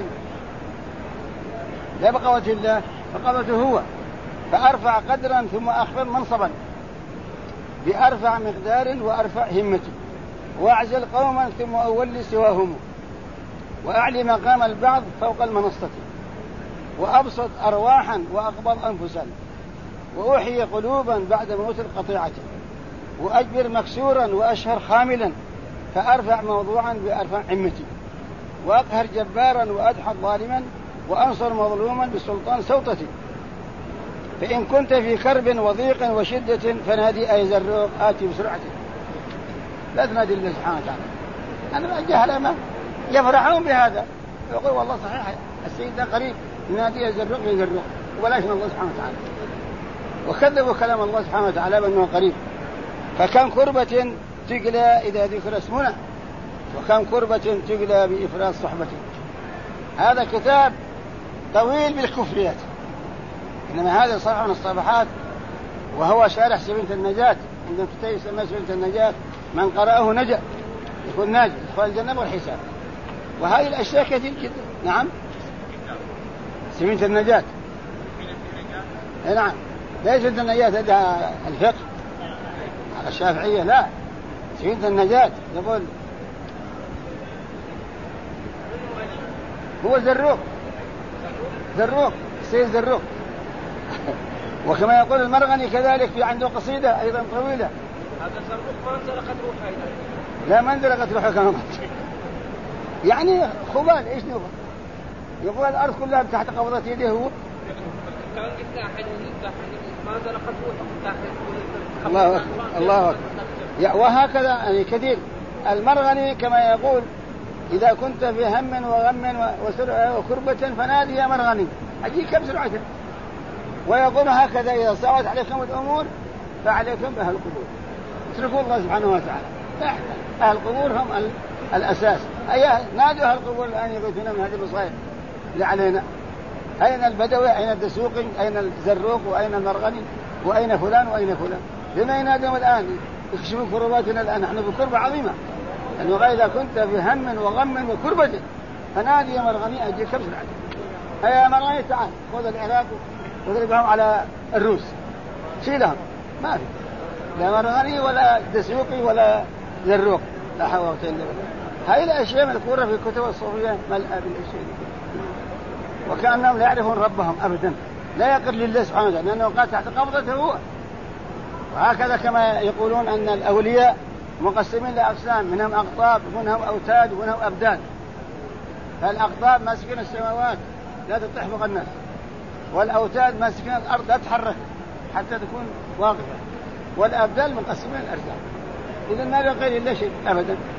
لا بقوة الله فقبضته هو، فأرفع قدرا ثم أخفض منصبا بأرفع مقدار وأرفع همتي، وأعزل قوما ثم أولي سواهم، وأعلي مقام البعض فوق المنصة، وأبسط أرواحا وأقبض أنفسا، وأحيي قلوبا بعد موت القطيعة، وأجبر مكسورا وأشهر خاملا، فأرفع موضوعا بأرفع همتي، وأقهر جبارا وأدحض ظالما، وأنصر مظلوما بسلطان سوطتي. فإن كنت في كرب وضيق وشدة فنادي أي زروق آتي بسرعة. لا تنادي الله سبحانه وتعالى. أنا الجهل ما يفرحون بهذا، يقول والله صحيح السيد ده قريب، نادي أي زروق يزروق، ولكن الله سبحانه وتعالى. وكذبوا كلام الله سبحانه وتعالى بأنه قريب. فكم كربة تقلى إذا ذكر اسمنا، وكم كربة تقلى بإفراد صحبته. هذا كتاب طويل بالكفريات، إنما هذا صفحة من الصفحات، وهو شارح سبيلة النجاة. عندما تسمى سبيلة النجاة من قرأه نجا، يكون ناجي يدخل الجنة والحساب. وهذه الأشياء كثير جدا. نعم، سبيلة النجاة. نعم، ليس سبيلة النجاة هذا الفقه على الشافعية، لا، سبيلة النجاة يقول هو زروق، زروق السيد زروق. وكما يقول المرغني كذلك في عنده قصيدة أيضا طويلة: هذا زروق ما انزلقت روحه. لا، ما انزلقت روحه كما يعني خبال. إيش نقول؟ يقول الأرض كلها تحت قبضة يده هو. كان ما انزلقت روحه. الله أكبر، الله أكبر. وهكذا يعني كثير. المرغني كما يقول: إذا كنت في هم وغم وكربة فنادي يا مرغني أجيك بسرعة. ويقول هكذا: إذا صعدت عليكم الأمور فعليكم بأهل القبور، اتركوا الله سبحانه وتعالى. أهل القبور هم الأساس. نادوا أهل القبور الآن يغيثون من هذه المصائب اللي علينا. أين البدوي، أين الدسوقي، أين الزروق، وأين المرغني، وأين فلان وأين فلان؟ لما ينادون الآن يكشفون كرباتنا الآن؟ نحن بكربة عظيمة. أنه إذا كنت في هم وغم وكربة فنادي يا مرغني أجيك بسرعة. يا مرغني تعال خذ العراق وضربهم على الروس، شيلهم. ما في لا مرغني ولا دسوقي ولا زروق، لا حول ولا قوة إلا بالله. هذه الأشياء مذكورة في الكتب الصوفية ملأ بالأشياء، وكأنهم لا يعرفون ربهم أبدا، لا يقر لله سبحانه وتعالى لأنه قال تحت قبضته هو. وهكذا كما يقولون أن الأولياء مقسمين لأقسام، منهم أقطاب ومنهم أوتاد ومنهم أبدان. فالأقطاب ماسكين السماوات لا تطيح فوق الناس، والأوتاد ماسكين الأرض لا تتحرك حتى تكون واقفة، والأبدال مقسمين الأرزاق. إذن ما يقر لله شيء أبدا،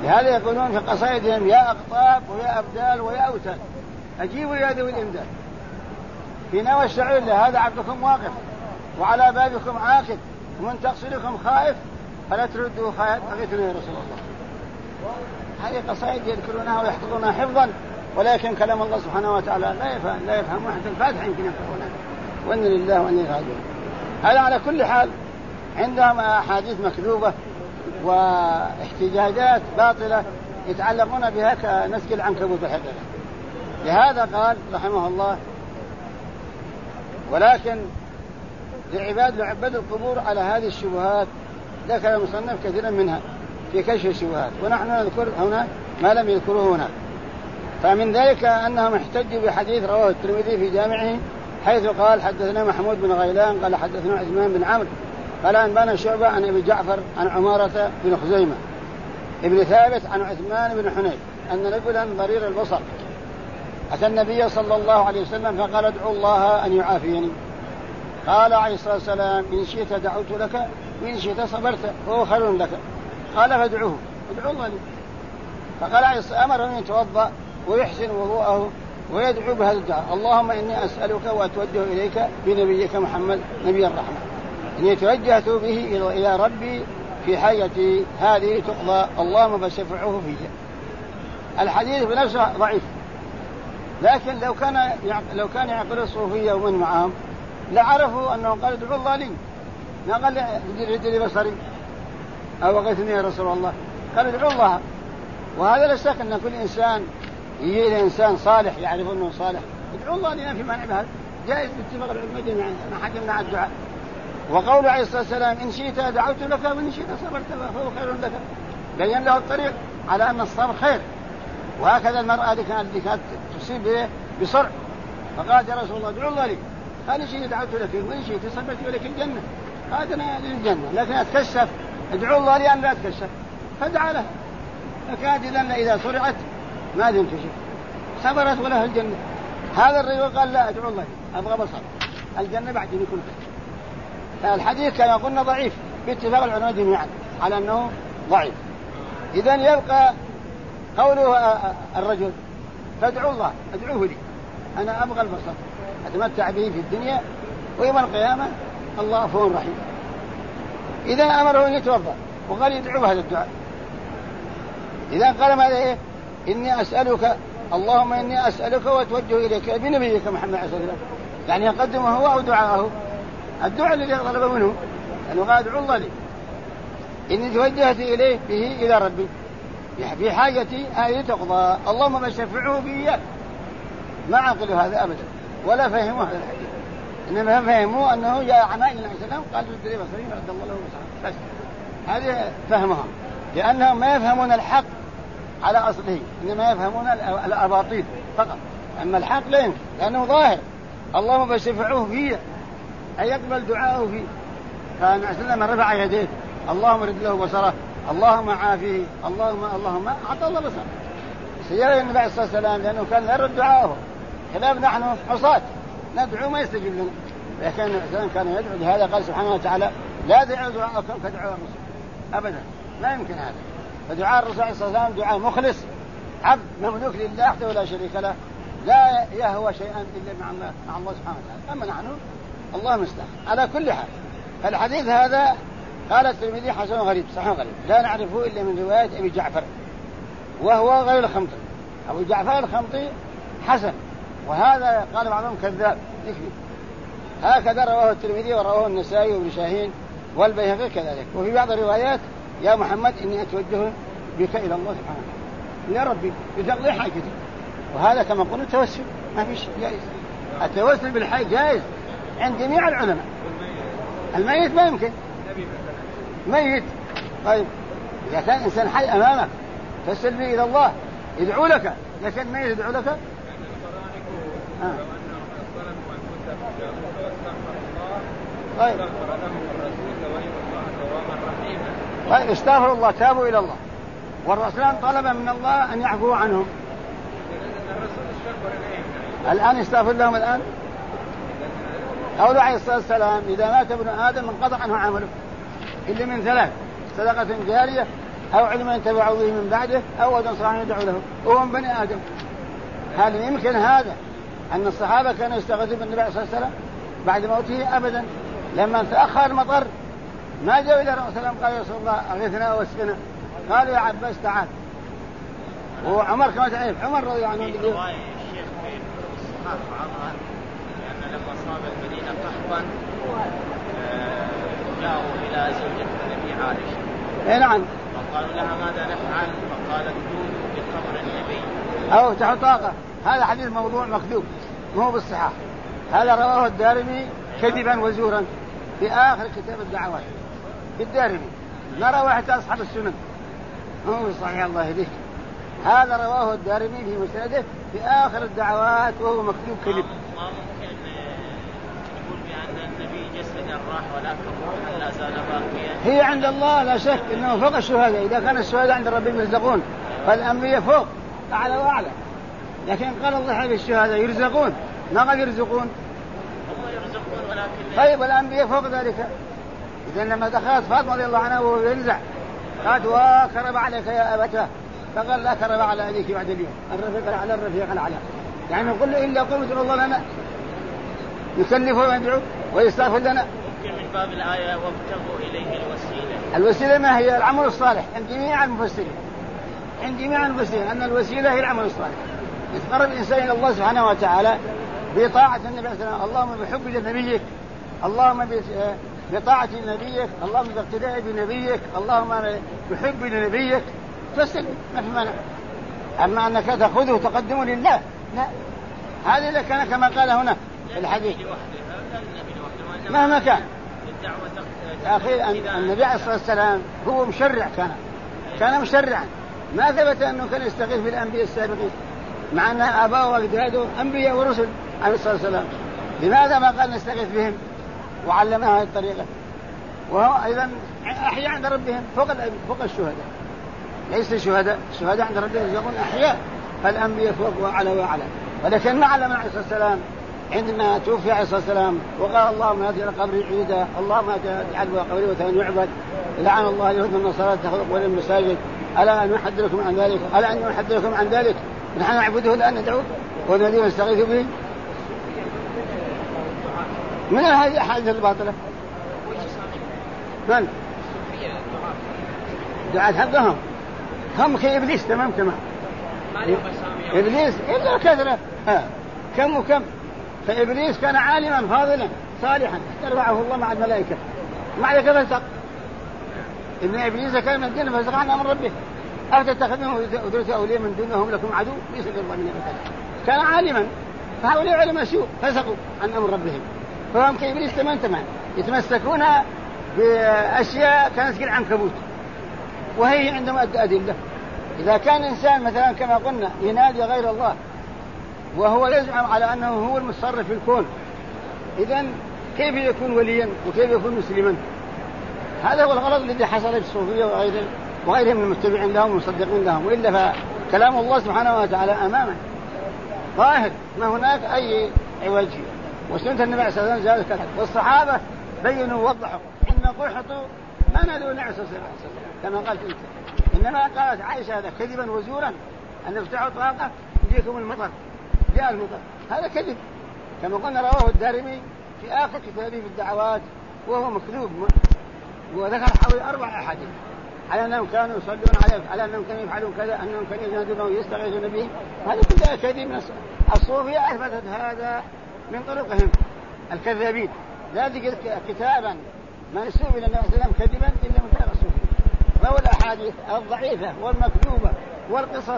لهذا يقولون في قصائدهم يا أقطاب ويا أبدال ويا أوتاد أجيبوا يا ذوي الإمداد، في نوى الشعر هذا عبدكم واقف وعلى بابكم عاكف ومن تقصيركم خائف فلا تردوا أغيثنا يا رسول الله. هذه قصائد يذكرونها ويحفظونها حفظا، ولكن كلام الله سبحانه وتعالى لا يفهم واحد. الفاتحة يمكن يفهمونها، وإن لله وإن إليه راجعون. هذا على كل حال عندهم أحاديث مكذوبة واحتجاجات باطلة يتعلقون بها كنسج العنكبوت الحقيقة. لهذا قال رحمه الله ولكن لعباد القبور على هذه الشبهات ذكر المصنف كثيرا منها في كشف الشبهات، ونحن نذكر هنا ما لم يذكره هنا. فمن ذلك أنهم احتجوا بحديث رواه الترمذي في جامعه حيث قال حدثنا محمود بن غيلان قال حدثنا عثمان بن عمرو قال أنبانا شعبة عن أبي جعفر عن عمارة بن خزيمة ابن ثابت عن عثمان بن حنيف أن رجلا ضرير البصر أتى النبي صلى الله عليه وسلم فقال ادعو الله أن يعافيني. قال عليه الصلاة والسلام إن شئت دعوت لك وإن شئت صبرت وهو خير لك. قال فادعوه ادعو الله لي. فقال عليه الصلاة والسلام أمره أن يتوضأ ويحسن وضوءه ويدعو بهذا الدعاء اللهم إني أسألك وأتوجه إليك بنبيك محمد نبي الرحمة إني توجهت به إلى ربي في حاجتي هذه تقضى اللهم فشفعه فيه. الحديث بنفسه ضعيف، لكن لو كان يعقل الصوفية ومن معهم لعرفوا أنه قال ادعو الله لي، ما قال رد لي بصري أو غثني يا رسول الله، قال ادعو الله. وهذا لا شك أن كل إنسان يجي إلى إنسان صالح يعرف أنه صالح ادعو الله لنا في معنى بهذا جائز باتفاق العلماء جميعا، ما حكمنا على الدعاء. وقول عليه الصلاة والسلام إن شئت دعوت لك وإن شئت صبرت فهو خير لك، بين له الطريق على أن الصبر خير. وهكذا المرأة اللي كانت تصيب بصرع فقالت يا رسول الله ادعو الله لي، قال إن شئت دعوت لك وإن شئت صبرت ولك الجنة. قالت أنا للجنة لكن أتكشف ادعو الله لي أن لا أتكشف، فدعا له. فكانت إذا صرعت ما تنكشف صبرت ولها الجنة. هذا الرجل قال لا ادعو الله لي أبغى بصر الجنة بعد أن يكون خير. الحديث كما قلنا ضعيف باتفاق العلماء جميعا على أنه ضعيف. إذن يبقى قوله الرجل فادعوا الله ادعوه لي أنا أبغى البصر أتمتع به في الدنيا ويوم القيامة الله غفور رحيم. إذا أمره أن يتوضأ وقال يدعو بهذا الدعاء. إذا قال ماذا إيه إني أسألك اللهم إني أسألك وأتوجه إليك بنبيك محمد عليه الصلاة والسلام، يعني يقدمه هو أو دعاءه الدعاء الذي طلب منه لأنه قال ادعو الله لي إني توجهت إليه به إلى ربي في حاجتي هذه تقضى اللهم بشفعه بإياك. ما عقلوا هذا أبدا ولا فهموا هذا الحديث، إنما فهموا أنه جاء عمائل عليه السلام قال رد لي بصري فرد الله له بصره بس. هذه فهمهم لأنهم ما يفهمون الحق على أصله إنما يفهمون الأباطيل فقط، أما الحق لا يمكن لأنه ظاهر اللهم بشفعه فيه أي يقبل دعاءه فيه. فالنبي صلى الله عليه وسلم رفع يديه اللهم رد له بصره اللهم عافيه اللهم أعطى الله بصره. سيرى النبي عليه الصلاة والسلام لأنه كان لا يرد دعاءه خلاف نحن عصاة ندعو ما يستجيب لنا، لكن النبي صلى الله عليه وسلم كان يدعو. لهذا قال سبحانه وتعالى لا دعوا دعاءكم كدعاء الرسل أبدا لا يمكن هذا. فدعاء الرسول عليه الصلاة والسلام دعاء مخلص عبد مملوك لله وحده ولا شريك له لا يهوى شيئا إلا مع الله سبحانه وتعالى. أما نحن الله مستعان. على كل حال فالحديث هذا قال الترمذي حسن غريب صحيح غريب لا نعرفه إلا من رواية أبي جعفر وهو غير الخمطي. أبو جعفر الخمطي حسن وهذا قال بعضهم كذاب يكفي. هكذا رواه الترمذي ورواه النسائي وابن شاهين والبيهقي كذلك. وفي بعض الروايات يا محمد إني أتوجه بك إلى الله سبحانه وتعالى يا ربي بتقضي حاجتي. وهذا كما قلنا التوسل ما في شيء جائز. التوسل بالحي جائز عند جميع العلماء. الميت ما يمكن ميت طيب إذا كان إنسان حي أمامك فاسأل به إلى الله يدعو لك، لكن ميت يدعو لك طيب استغفر الله تابوا إلى الله والرسول طلب من الله أن يعفو عنهم. الآن يستغفر لهم الآن. قوله عليه الصلاة والسلام إذا مات ابن آدم انقطع عنه عمله إلا من ثلاث: صدقة جارية أو علم ينتفع به من بعده أو ولد صالح يدعو له وهو من بني آدم. هل يمكن هذا أن الصحابة كانوا يستغيثون بالنبي صلى الله عليه وسلم بعد موته؟ أبدا. لما تأخر المطر ما جاءوا إلى الرسول صلى الله عليه وسلم قال يا رسول الله أغثنا واسقنا، قالوا يا عباس تعال. وعمر كما تعرف عمر رضي الله عنه الشيخ في الصحاح بعضها لأن لما صاب المدينة قحطا جاءوا إلى زوجة النبي عائشة. نعم. وقالوا لها ماذا نفعل؟ فقالت دونوا بقبر النبي أو تحطاقة. هذا حديث موضوع مكذوب مو بالصحاح. هذا رواه الدارمي كذبا وزورا في آخر كتاب الدعوات في الدارمي، ما رواه حتى أصحاب السنن هو صحيح الله يهديك. هذا رواه الدارمي في مسنده في آخر الدعوات وهو مكذوب كذب. ما ممكن نقول بأن النبي جسد الراح ولكن روحا لا زال باقيا؟ هي عند الله لا شك إنه فوق الشهداء. إذا كان الشهداء عند ربهم يرزقون فالأنبياء فوق أعلى وأعلى، لكن قال الله عليه الشهداء يرزقون ما قال يرزقون. هم يرزقون ولكن طيب الأنبياء فوق ذلك. إذن لما دخلت فاطمة رضي الله عنها وهو ينزع قالت وكرب عليك يا أبتاه، فقال لا كرب على أبيك بعد اليوم، الرفيق الأعلى الرفيق الأعلى. يعني نقول له إلا قوم ادعوا الله لنا يكلفه ويدعو ويستغفر لنا. ممكن من باب الآية وابتغوا إليه الوسيلة. الوسيلة ما هي؟ العمل الصالح عند جميع المفسرين، عند جميع المفسرين أن الوسيلة هي العمل الصالح. يتقرب الإنسان إلى الله سبحانه وتعالى بطاعة النبي صلى الله عليه وسلم، اللهم بحب لنبيك، اللهم بطاعة نبيك، اللهم باقتداء بنبيك، اللهم بحب لنبيك، فاسلم ما في مانع. أما أنك تأخذه وتقدمه لله لا، هذا إذا كان كما قال هنا في الحديث مهما كان. أخي النبي عليه الصلاة والسلام هو مشرع، كان مشرعا، ما ثبت أنه كان يستغيث بالأنبياء السابقين مع أن آباءه وأجداده أنبياء ورسل عليه الصلاة والسلام. لماذا ما قال نستغيث بهم وعلمنا هذه الطريقة؟ وهو أيضا أحياء عند ربهم فوق الشهداء. ليس الشهداء عند ربهم يرزقون أحياء، فالأنبياء فوق وعلى وعلى. ولكن ما علمنا عليه الصلاة والسلام عندما توفي عليه الصلاة والسلام وقال اللهم لا تجعل قبري عيدا، اللهم لا تجعل قبري وثنا يعبد، لعن الله اليهود والنصارى اتخذوا قبور المساجد، ألا أن أحذركم عن ذلك، ألا أن أحذركم عن ذلك، نحن نعبده الآن ندعوه ونريد نستغيث به. من هذه الأحاديث الباطلة؟ من؟ دعاء حقهم هم كإبليس تمام. إبليس إلا كثرة كم وكم. فإبليس كان عالما فاضلا صالحا رفعه الله مع الملائكة، مع ذلك فسق. إن إبليس كان من الجنة فسق عن أمر ربه، أفتتخذونه وذريته أولياء من دونهم لكم عدو بئس للظالمين بدلا. كان عالما فهؤلاء علماء سوء فسقوا عن أمر ربهم، فهم كإبليس تمام يتمسكون بأشياء كانت كالعنكبوت وهي عندهم أدلة. إذا كان إنسان مثلا كما قلنا ينادي غير الله وهو يزعم على أنه هو المتصرف في الكون، إذن كيف يكون وليا وكيف يكون مسلما؟ هذا هو الغلط الذي حصل في الصوفية وغيرهم من المتبعين لهم ومصدقين لهم. وإلا فكلام الله سبحانه وتعالى أمامه ظاهر ما هناك أي عوج. وسنة النبي صلى الله عليه وسلم زادت كذلك، والصحابة بينوا ووضحوا إن قحطوا ما نادوا النبي صلى الله عليه وسلم كما قالت أنت، إنما قالت عائشة هذا كذبا وزورا أن افتحوا طاقة يجيكم المطر، جاء المطر، هذا كذب كما قلنا. رواه الدارمي في آخر كتابه في الدعوات وهو مكذوب، وذكر حوالي 4 أحاديث على أنهم كانوا يصلون عليه، على أنهم كانوا يفعلون كذا، أنهم كانوا ينادون ويستغيثون به. هذا كله كذب من الصوفية أثبتت هذا من طرقهم الكذابين. لا تجد كتابا منسوب إلى النبي صلى الله عليه وسلم كذبا إلا من طريق الصوفية. فهو الأحاديث الضعيفة والمكذوبة والقصص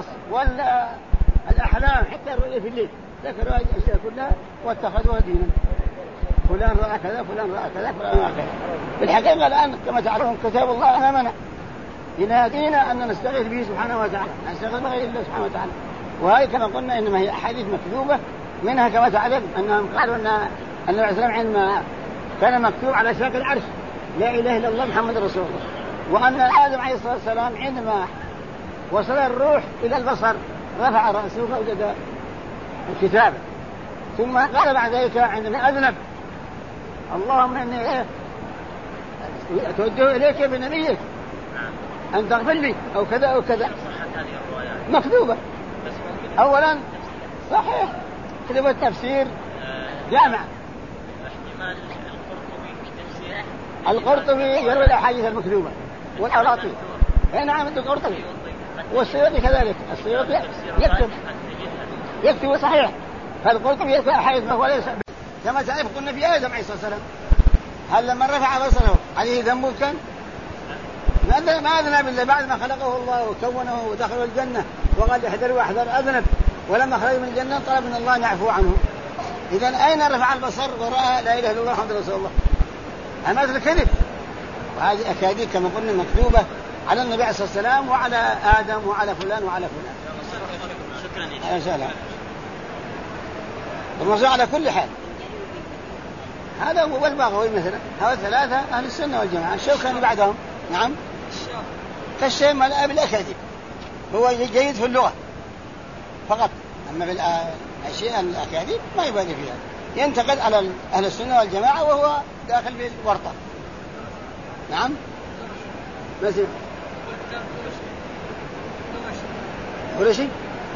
والأحلام حتى الرؤية في الليل ذكروا هذه الأشياء كلها واتخذوها دينا. فلان رأى كذا فلان رأى كذا فلان رأى كذا. بالحقيقة الآن كما تعرفون كتاب الله أمامنا ينادينا أن نستغيث به سبحانه وتعالى، نستغيث بغير الله سبحانه وتعالى. وهذه كما قلنا إنما هي أحاديث مكذوبة، منها كما تعلم أنهم قالوا أن النبي عليه السلام عندما كان مكتوب على شاك العرش لا إله إلا الله محمد رسول الله، وأن آدم عليه الصلاة والسلام عندما وصل الروح إلى البصر رفع رأسه فوجد الكتاب، ثم قال بعد ذلك عندما أذنب اللهم إني أتوجه إليك بنبيك أن تغفر لي أو كذا أو كذا. صحت هذه الروايات مكتوبة أولا صحيح كتب التفسير جامع. احتمال القرطبي في تفسيره. القرطبي يروي الأحاديث المكتوبة والأراطيل. نعم القرطبي والسيوطي كذلك. السيوطي يكتب صحيح. فالقرطبي يكتب أحاديث وليس كما تعرف قلنا في آدم عليه الصلاة والسلام هل لما رفع بصره عليه ذنب كان ما أذنب بالله بعد ما خلقه الله وكونه ودخل الجنة وقال احذر واحذر أذنب ولما خرج من الجنة طلب من الله أن يعفو عنه. إذن أين رفع البصر ورأى لا إله إلا الله محمد رسول الله؟ هذا الكذب. وهذه أكاذيب كما قلنا مكتوبة على النبي عليه الصلاة والسلام وعلى آدم وعلى فلان وعلى فلان. شكرا يا سلام. الموضوع على كل حال هذا هو البغوي مثلا هؤلاء ثلاثة أهل السنة والجماعة. الشوكاني بعدهم نعم كالشيء ملأ بالأكاذيب هو جيد في اللغة فقط أما بالأشياء الأكاذيب ما يبالي فيها ينتقد على أهل السنة والجماعة وهو داخل بالورطة. نعم مثل ورشي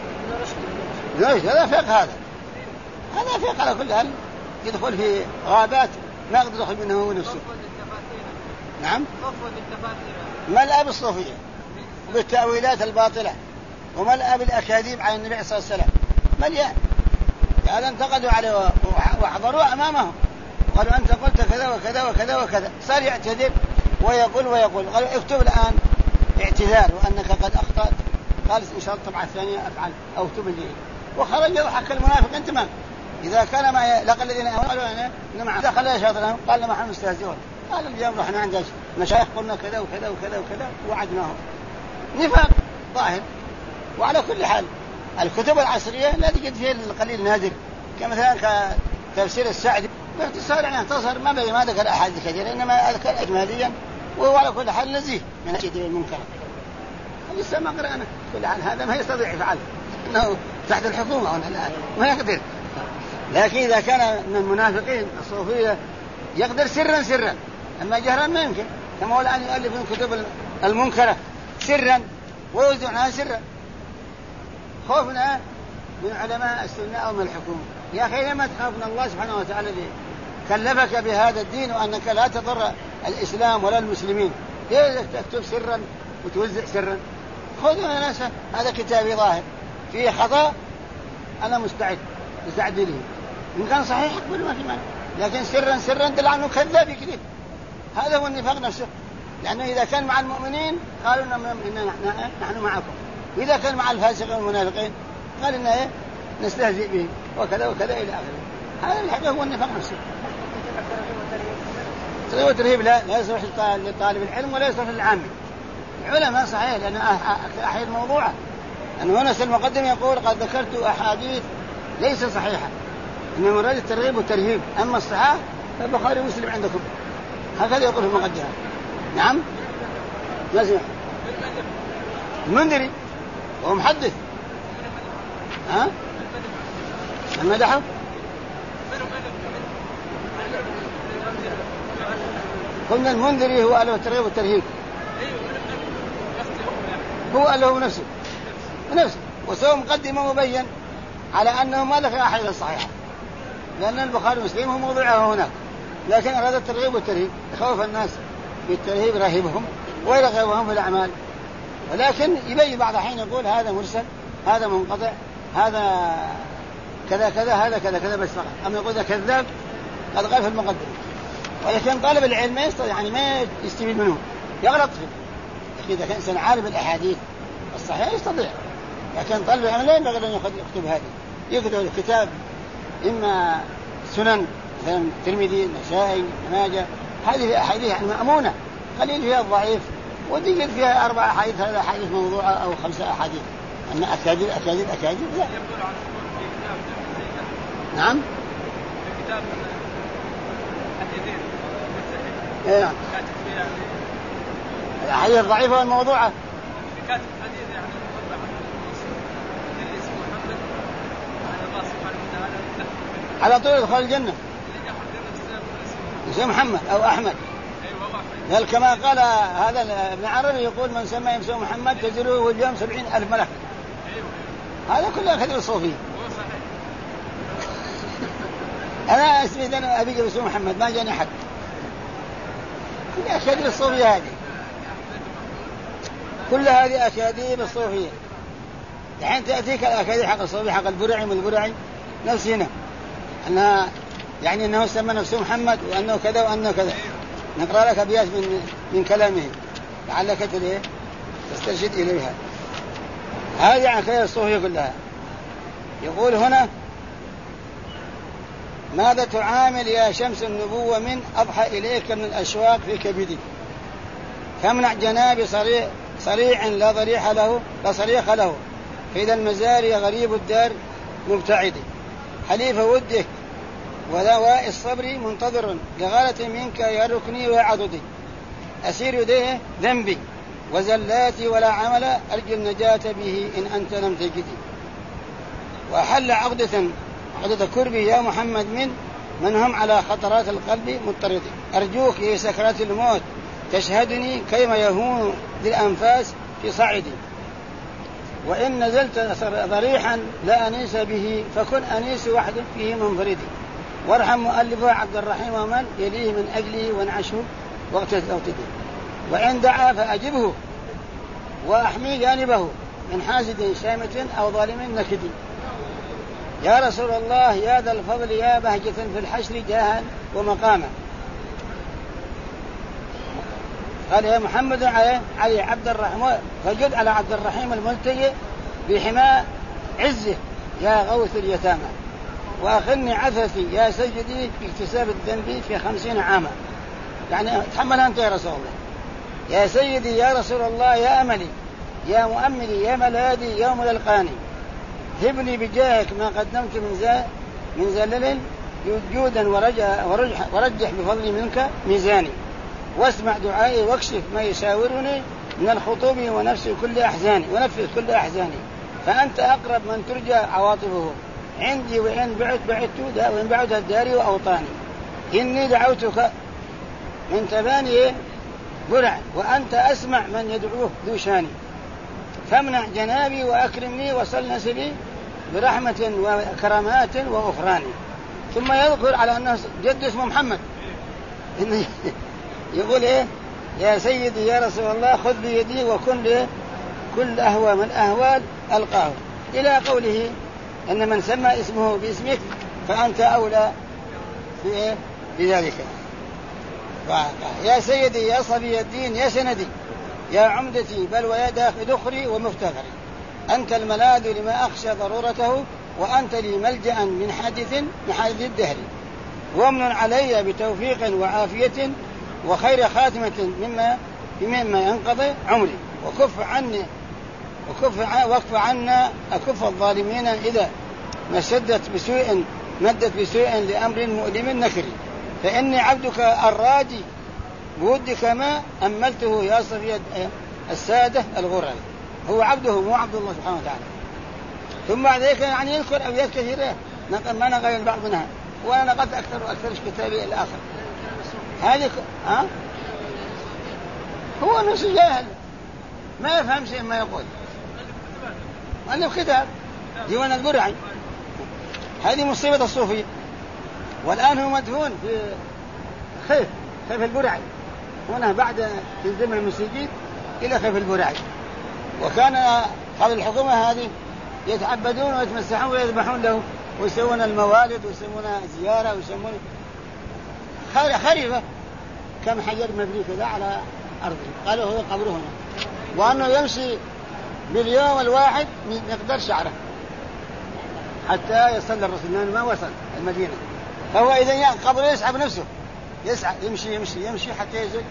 هذا فقه هذا فقه على كل حال يدخل في غابات ما يقدر يدخل منه هو نفسه. نعم ملأ بالصوفية وبالتأويلات الباطلة وملأ بالأكاذيب على النبي صلى الله عليه وسلم مليان. هذا انتقدوا عليه وحضروا أمامهم قالوا أنت قلت كذا وكذا وكذا وكذا. صار يعتذر ويقول قالوا اكتب الآن اعتذار وأنك قد أخطأت. قال إن شاء الله الطبعة الثانية أفعل أو اكتب لي. وخرج وحكى المنافق أنت من إذا كان ما لقى الذين قالوا أنا نعم دخل يا شاطرهم قال لما نحن مستهزئون. قال اليوم رحنا عند مشايخ قلنا كذا وكذا وكذا وكذا وعدناهم. نفاق ظاهر. وعلى كل حال الكتب العصرية لا تجد فيها القليل نادر كمثلا كتفسير السعدي باختصار يعني اختصر ما ذكر أحاديث كثيرة إنما ذكر إجماليا وهو على كل حال نزيه من الشيء المنكر. لسه ما قرأنا كل حال هذا ما يستطيع يفعل إنه تحت الحكومة هنا الآن ما يقدر. لكن إذا كان من المنافقين الصوفية يقدر سرا أما جهرا ما يمكن كما هو الآن يؤلف من كتب المنكرة سرا ويوزعنها سرا خوفنا من علماء السنة أو من الحكومة. يا أخي لما تخاف من الله سبحانه وتعالى كلفك بهذا الدين وأنك لا تضر الإسلام ولا المسلمين ليه تكتب سرا وتوزع سرا؟ خذوا ناس هذا كتابي ظاهر فيه خطأ أنا مستعد له إن كان صحيح أقبل ما في مانع لكن سرا دل عنه كذاب يكذب. هذا هو النفاق نفسه لأنه إذا كان مع المؤمنين قالوا نحن معكم وإذا كان مع الفاسقين والمنافقين قال إنه نستهزئ به وكذا وكذا إلى آخره. هذا الحقيقة هو النفاق نفسه. ترغيب وترهيب لا يصلح لطالب العلم ولا يصلح للعامي. العلماء صحيح لأن أحاديث موضوعة أنه هنا المقدم يقول قد ذكرت أحاديث ليس صحيحة إنما مراد الترغيب والترهيب أما الصحاح فالبخاري ومسلم عندكم هكذا يقول في المقدمة. نعم لازم المنذري وهو محدث المدحه قلنا المنذري هو له الترغيب والترهيب هو له نفسه وسوى مقدمة مبين على أنه ما ذكر أحاديث صحيحة لأن البخاري ومسلم هو موضوعه هناك لكن أراد الترغيب والترهيب يخوف الناس بالترهيب رهيبهم ويرغبهم في الأعمال ولكن يبين بعض حين يقول هذا مرسل هذا منقطع هذا كذا كذا هذا كذا كذا بس فقط. أما يقول ذا كذاب قد قال في المقدمة. ولكن طالب العلم ما يستطيع يعني ما يستفيد منه يغلط فيه. إذا كان إنسان عارف الأحاديث الصحيحة يستطيع لكن طالب العلم لا ينبغي أن يكتب هذه يكتب الكتاب إما سنن مثلا الترمذي النسائي ماجه هذه أحاديث يعني مأمونة قليل فيها الضعيف وتجد فيها 4 أحاديث 3 أحاديث موضوعة أو 5 أحاديث أما أكاذيب لا. نعم إيه الأحاديث الضعيفة والموضوعة على طول يدخل الجنة اسمه محمد أو أحمد بل كما قال هذا ابن عربي يقول من سمى نفسه محمد تزره واليوم 70,000 ملك. هذا كله كذب الصوفي. أنا اسمي أنا أبي اسمه محمد ما جاني حد. كلها أكاذيب الصوفية هذه. كل هذه أكاذيب الصوفية. الحين تأتيك الأكاذيب حق الصوفي حق البرعي من البرعي نفس هنا أنها يعني أنه سمى نفسه محمد وأنه كذا وأنه كذا. نقرأ لك أبيات من كلامه لعلك تسترشد إليها. هذه عن كلام الصوفية كلها. يقول هنا ماذا تعامل يا شمس النبوة من أضحى إليك من الأشواق في كبدي فامنع جنابي صريع لا ضريح له لا صريخ له فإذا المزاري غريب الدار مبتعد حليف ودك ودواء الصبر منتظر لغالة منك يا ركني وعضدي أسير يديه ذنبي وزلاتي ولا عمل أرجو النجاة به إن أنت لم تجدي وأحل عقدة كربي يا محمد من هم على خطرات القلب مضطرد أرجوك يا سكرات الموت تشهدني كيما يهون ذي الأنفاس في صعدي وإن نزلت ضريحا لا أنيس به فكن أنيس وحد فيه منفردي وارحم مؤلفه عبد الرحيم ومن يليه من أجله وانعشه وقت أوتدي وإن دعا فأجبه وأحمي جانبه من حاسد شامت أو ظالم نكدي يا رسول الله يا ذا الفضل يا بهجة في الحشر جاها ومقاما قال يا محمد علي عبد الرحيم فجد على عبد الرحيم الملتجئ بحماء عزه يا غوث اليتامى وأخلني عثثي يا سيدي في اكتساب الذنب في 50 عاما يعني تحملها أنت يا رسول الله يا سيدي يا رسول الله يا أملي يا مؤملي يا ملاذي يوم الألقاني هب لي بجاهك ما قدمت من زلل جودا ورجح بفضل منك ميزاني واسمع دعائي واكشف ما يشاورني من الخطوب ونفس كل أحزاني فأنت أقرب من ترجى عواطفه عندي وإن بعدت وإن بعد الدار وأوطاني إني دعوتك من تباني برع وأنت أسمع من يدعوه ذو شاني فامنع جنابي وأكرمني وصل نسبي برحمة وكرامات وغفران ثم يذكر على أنه جد اسمه محمد يقول إيه يا سيدي يا رسول الله خذ بيدي وكن لي كل أهوى من أهوال ألقاه إلى قوله أن من سمى اسمه باسمك فأنت أولى بذلك يا سيدي يا صبي الدين يا سندي يا عمدتي بل ويا دخري ومفتخري أنت الملاذ لما أخشى ضرورته وأنت لي ملجأ من حادث الدهر وامن علي بتوفيق وعافية وخير خاتمة مما ينقضي عمري وكف عنا أكف الظالمين إذا مدت بسوء لأمر مؤلم نكري فإني عبدك الراجي بودك ما أملته يا صفي السادة الغرر هو عبده مو عبد الله سبحانه وتعالى ثم بعد ذلك يعني يذكر أبيات كثيرة ما نقل البعض منها وأنا نقلت أكثر كتابي الآخر هذه هو نفسه جاهل ما يفهم شيء ما يقول ألف كتاب ديوان البرعي هذه مصيبة الصوفية والآن هو مدفون في خيف البرعي هنا بعد تنزيم المسيجين إلى خيف البرعي وكان هذه الحكومة هذه يتعبدون ويتمسحون ويذبحون له ويسوون الموالد ويسوون زيارة ويسوون خريفة كم حجر مبني كذا على أرضه قالوا هو قبره هنا وأنه يمشي باليوم الواحد مقدار شعره حتى يصل الرسول لأنه ما وصل المدينة فهو إذا قبره يسعى بنفسه يسعى يمشي حتى يزل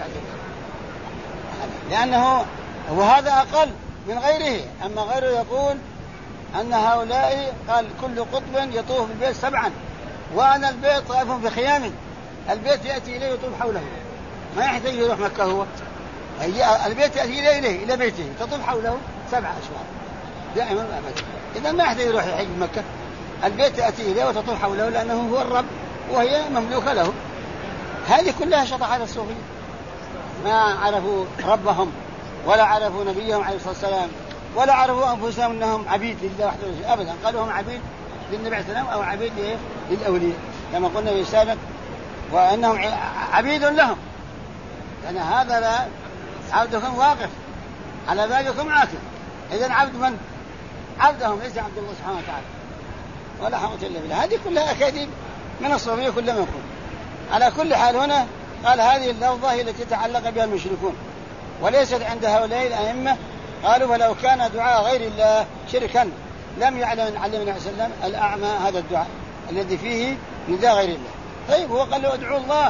لأنه وهذا أقل من غيره أما غيره يقول أن هؤلاء قال كل قطب يطوف بالبيت 7 وأنا البيت طائف في خيام البيت يأتي إليه يطوف حوله ما يحتاج يروح مكة هو البيت يأتي إليه إلى بيته تطوف حوله 7 أشواط دائما أبدا إذا ما يحتاج يروح يحج مكة البيت يأتي إليه وتطوف حوله لأنه هو الرب وهي مملوكة له هذه كلها شطحات الصوفية ما عرفوا ربهم ولا عرفوا نبيهم عليه الصلاة والسلام ولا عرفوا أنفسهم أنهم عبيد لله وحده أبدا، قالوا هم عبيد للنبي عليه السلام أو عبيد للأولياء كما قلنا في السابق، وأنهم عبيد لهم، لأن هذا لا عبدكم واقف على بالكم عاكف. إذن عبد من؟ عبدهم ليس عبد الله سبحانه وتعالى، ولا حول إلا بالله. هذه كلها أكاذيب من الصوفية كل ما يكون. على كل حال هنا قال هذه اللفظة هي التي تعلق بها المشركون وليست عند هؤلاء الأئمة. قالوا فلو كان دعاء غير الله شركا لم يعلم علمنا عليه وسلم الأعمى هذا الدعاء الذي فيه نداء غير الله. طيب هو قال له ادعوا الله،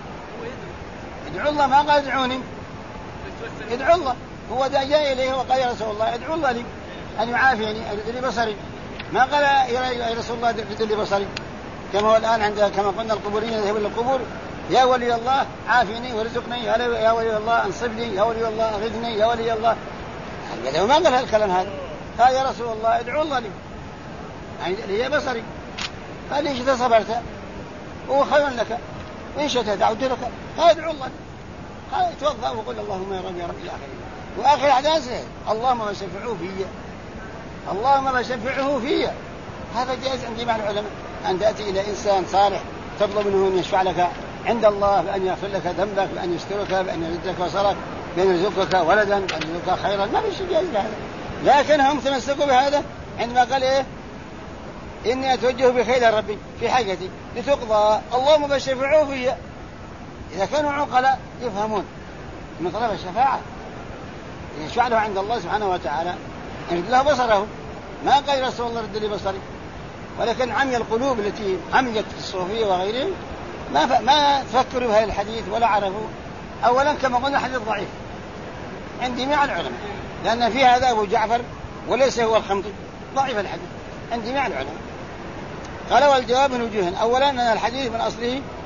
ادعوا الله، ما قال ادعوني، ادعوا الله. هو جاء إليه وقال يا رسول الله ادعوا الله لي أن يعافيني أرد لي بصري، ما قال يا رسول الله أرد لي بصري كما هو الآن عند كما قلنا القبورين يذهبون للقبور يا ولي الله عافني وارزقني، يا ولي الله انصبني، يا ولي الله أغثني، يا ولي الله. ما قال هالكلام هذا. قال يا رسول الله ادعوا الله لي يعني لي بصري. قال لي إن صبرت هو خير لك وإن شئت دعوت لك. قال ادعوا الله لي. قال توضأ وقل اللهم يا رب يا رب إلى آخره. وآخر أحداثه اللهم وشفعه فيا، اللهم وشفعه فيا. هذا جائز عند جميع العلماء أن تأتي إلى إنسان صالح تطلب منه أن يشفع لك عند الله، بأن يغفر لك ذنبك، بأن يسترك، بأن يردك بصرك، بأن يرزقك ولدا، بأن يرزقك خيرا. ما في شيء جائز هذا، لكن هم تمسكوا بهذا عندما قال إيه إني أتوجه بخير ربي في حاجتي لتقضى اللهم وشفعه فيا. إذا كانوا عقلاء يفهمون من طلب الشفاعة يشفع له عند الله سبحانه وتعالى يرد له بصره. ما قال رسول الله رد لي بصري، ولكن عمي القلوب التي عميت في الصوفية وغيرهم ما تفكروا بهذا الحديث ولا عرفوا. أولا كما قلنا حديث ضعيف عند جميع العلماء، لأن في هذا أبو جعفر وليس هو الخمطي، ضعيف الحديث عند جميع العلماء. قال والجواب من وجوه. أولا أن الحديث من أصله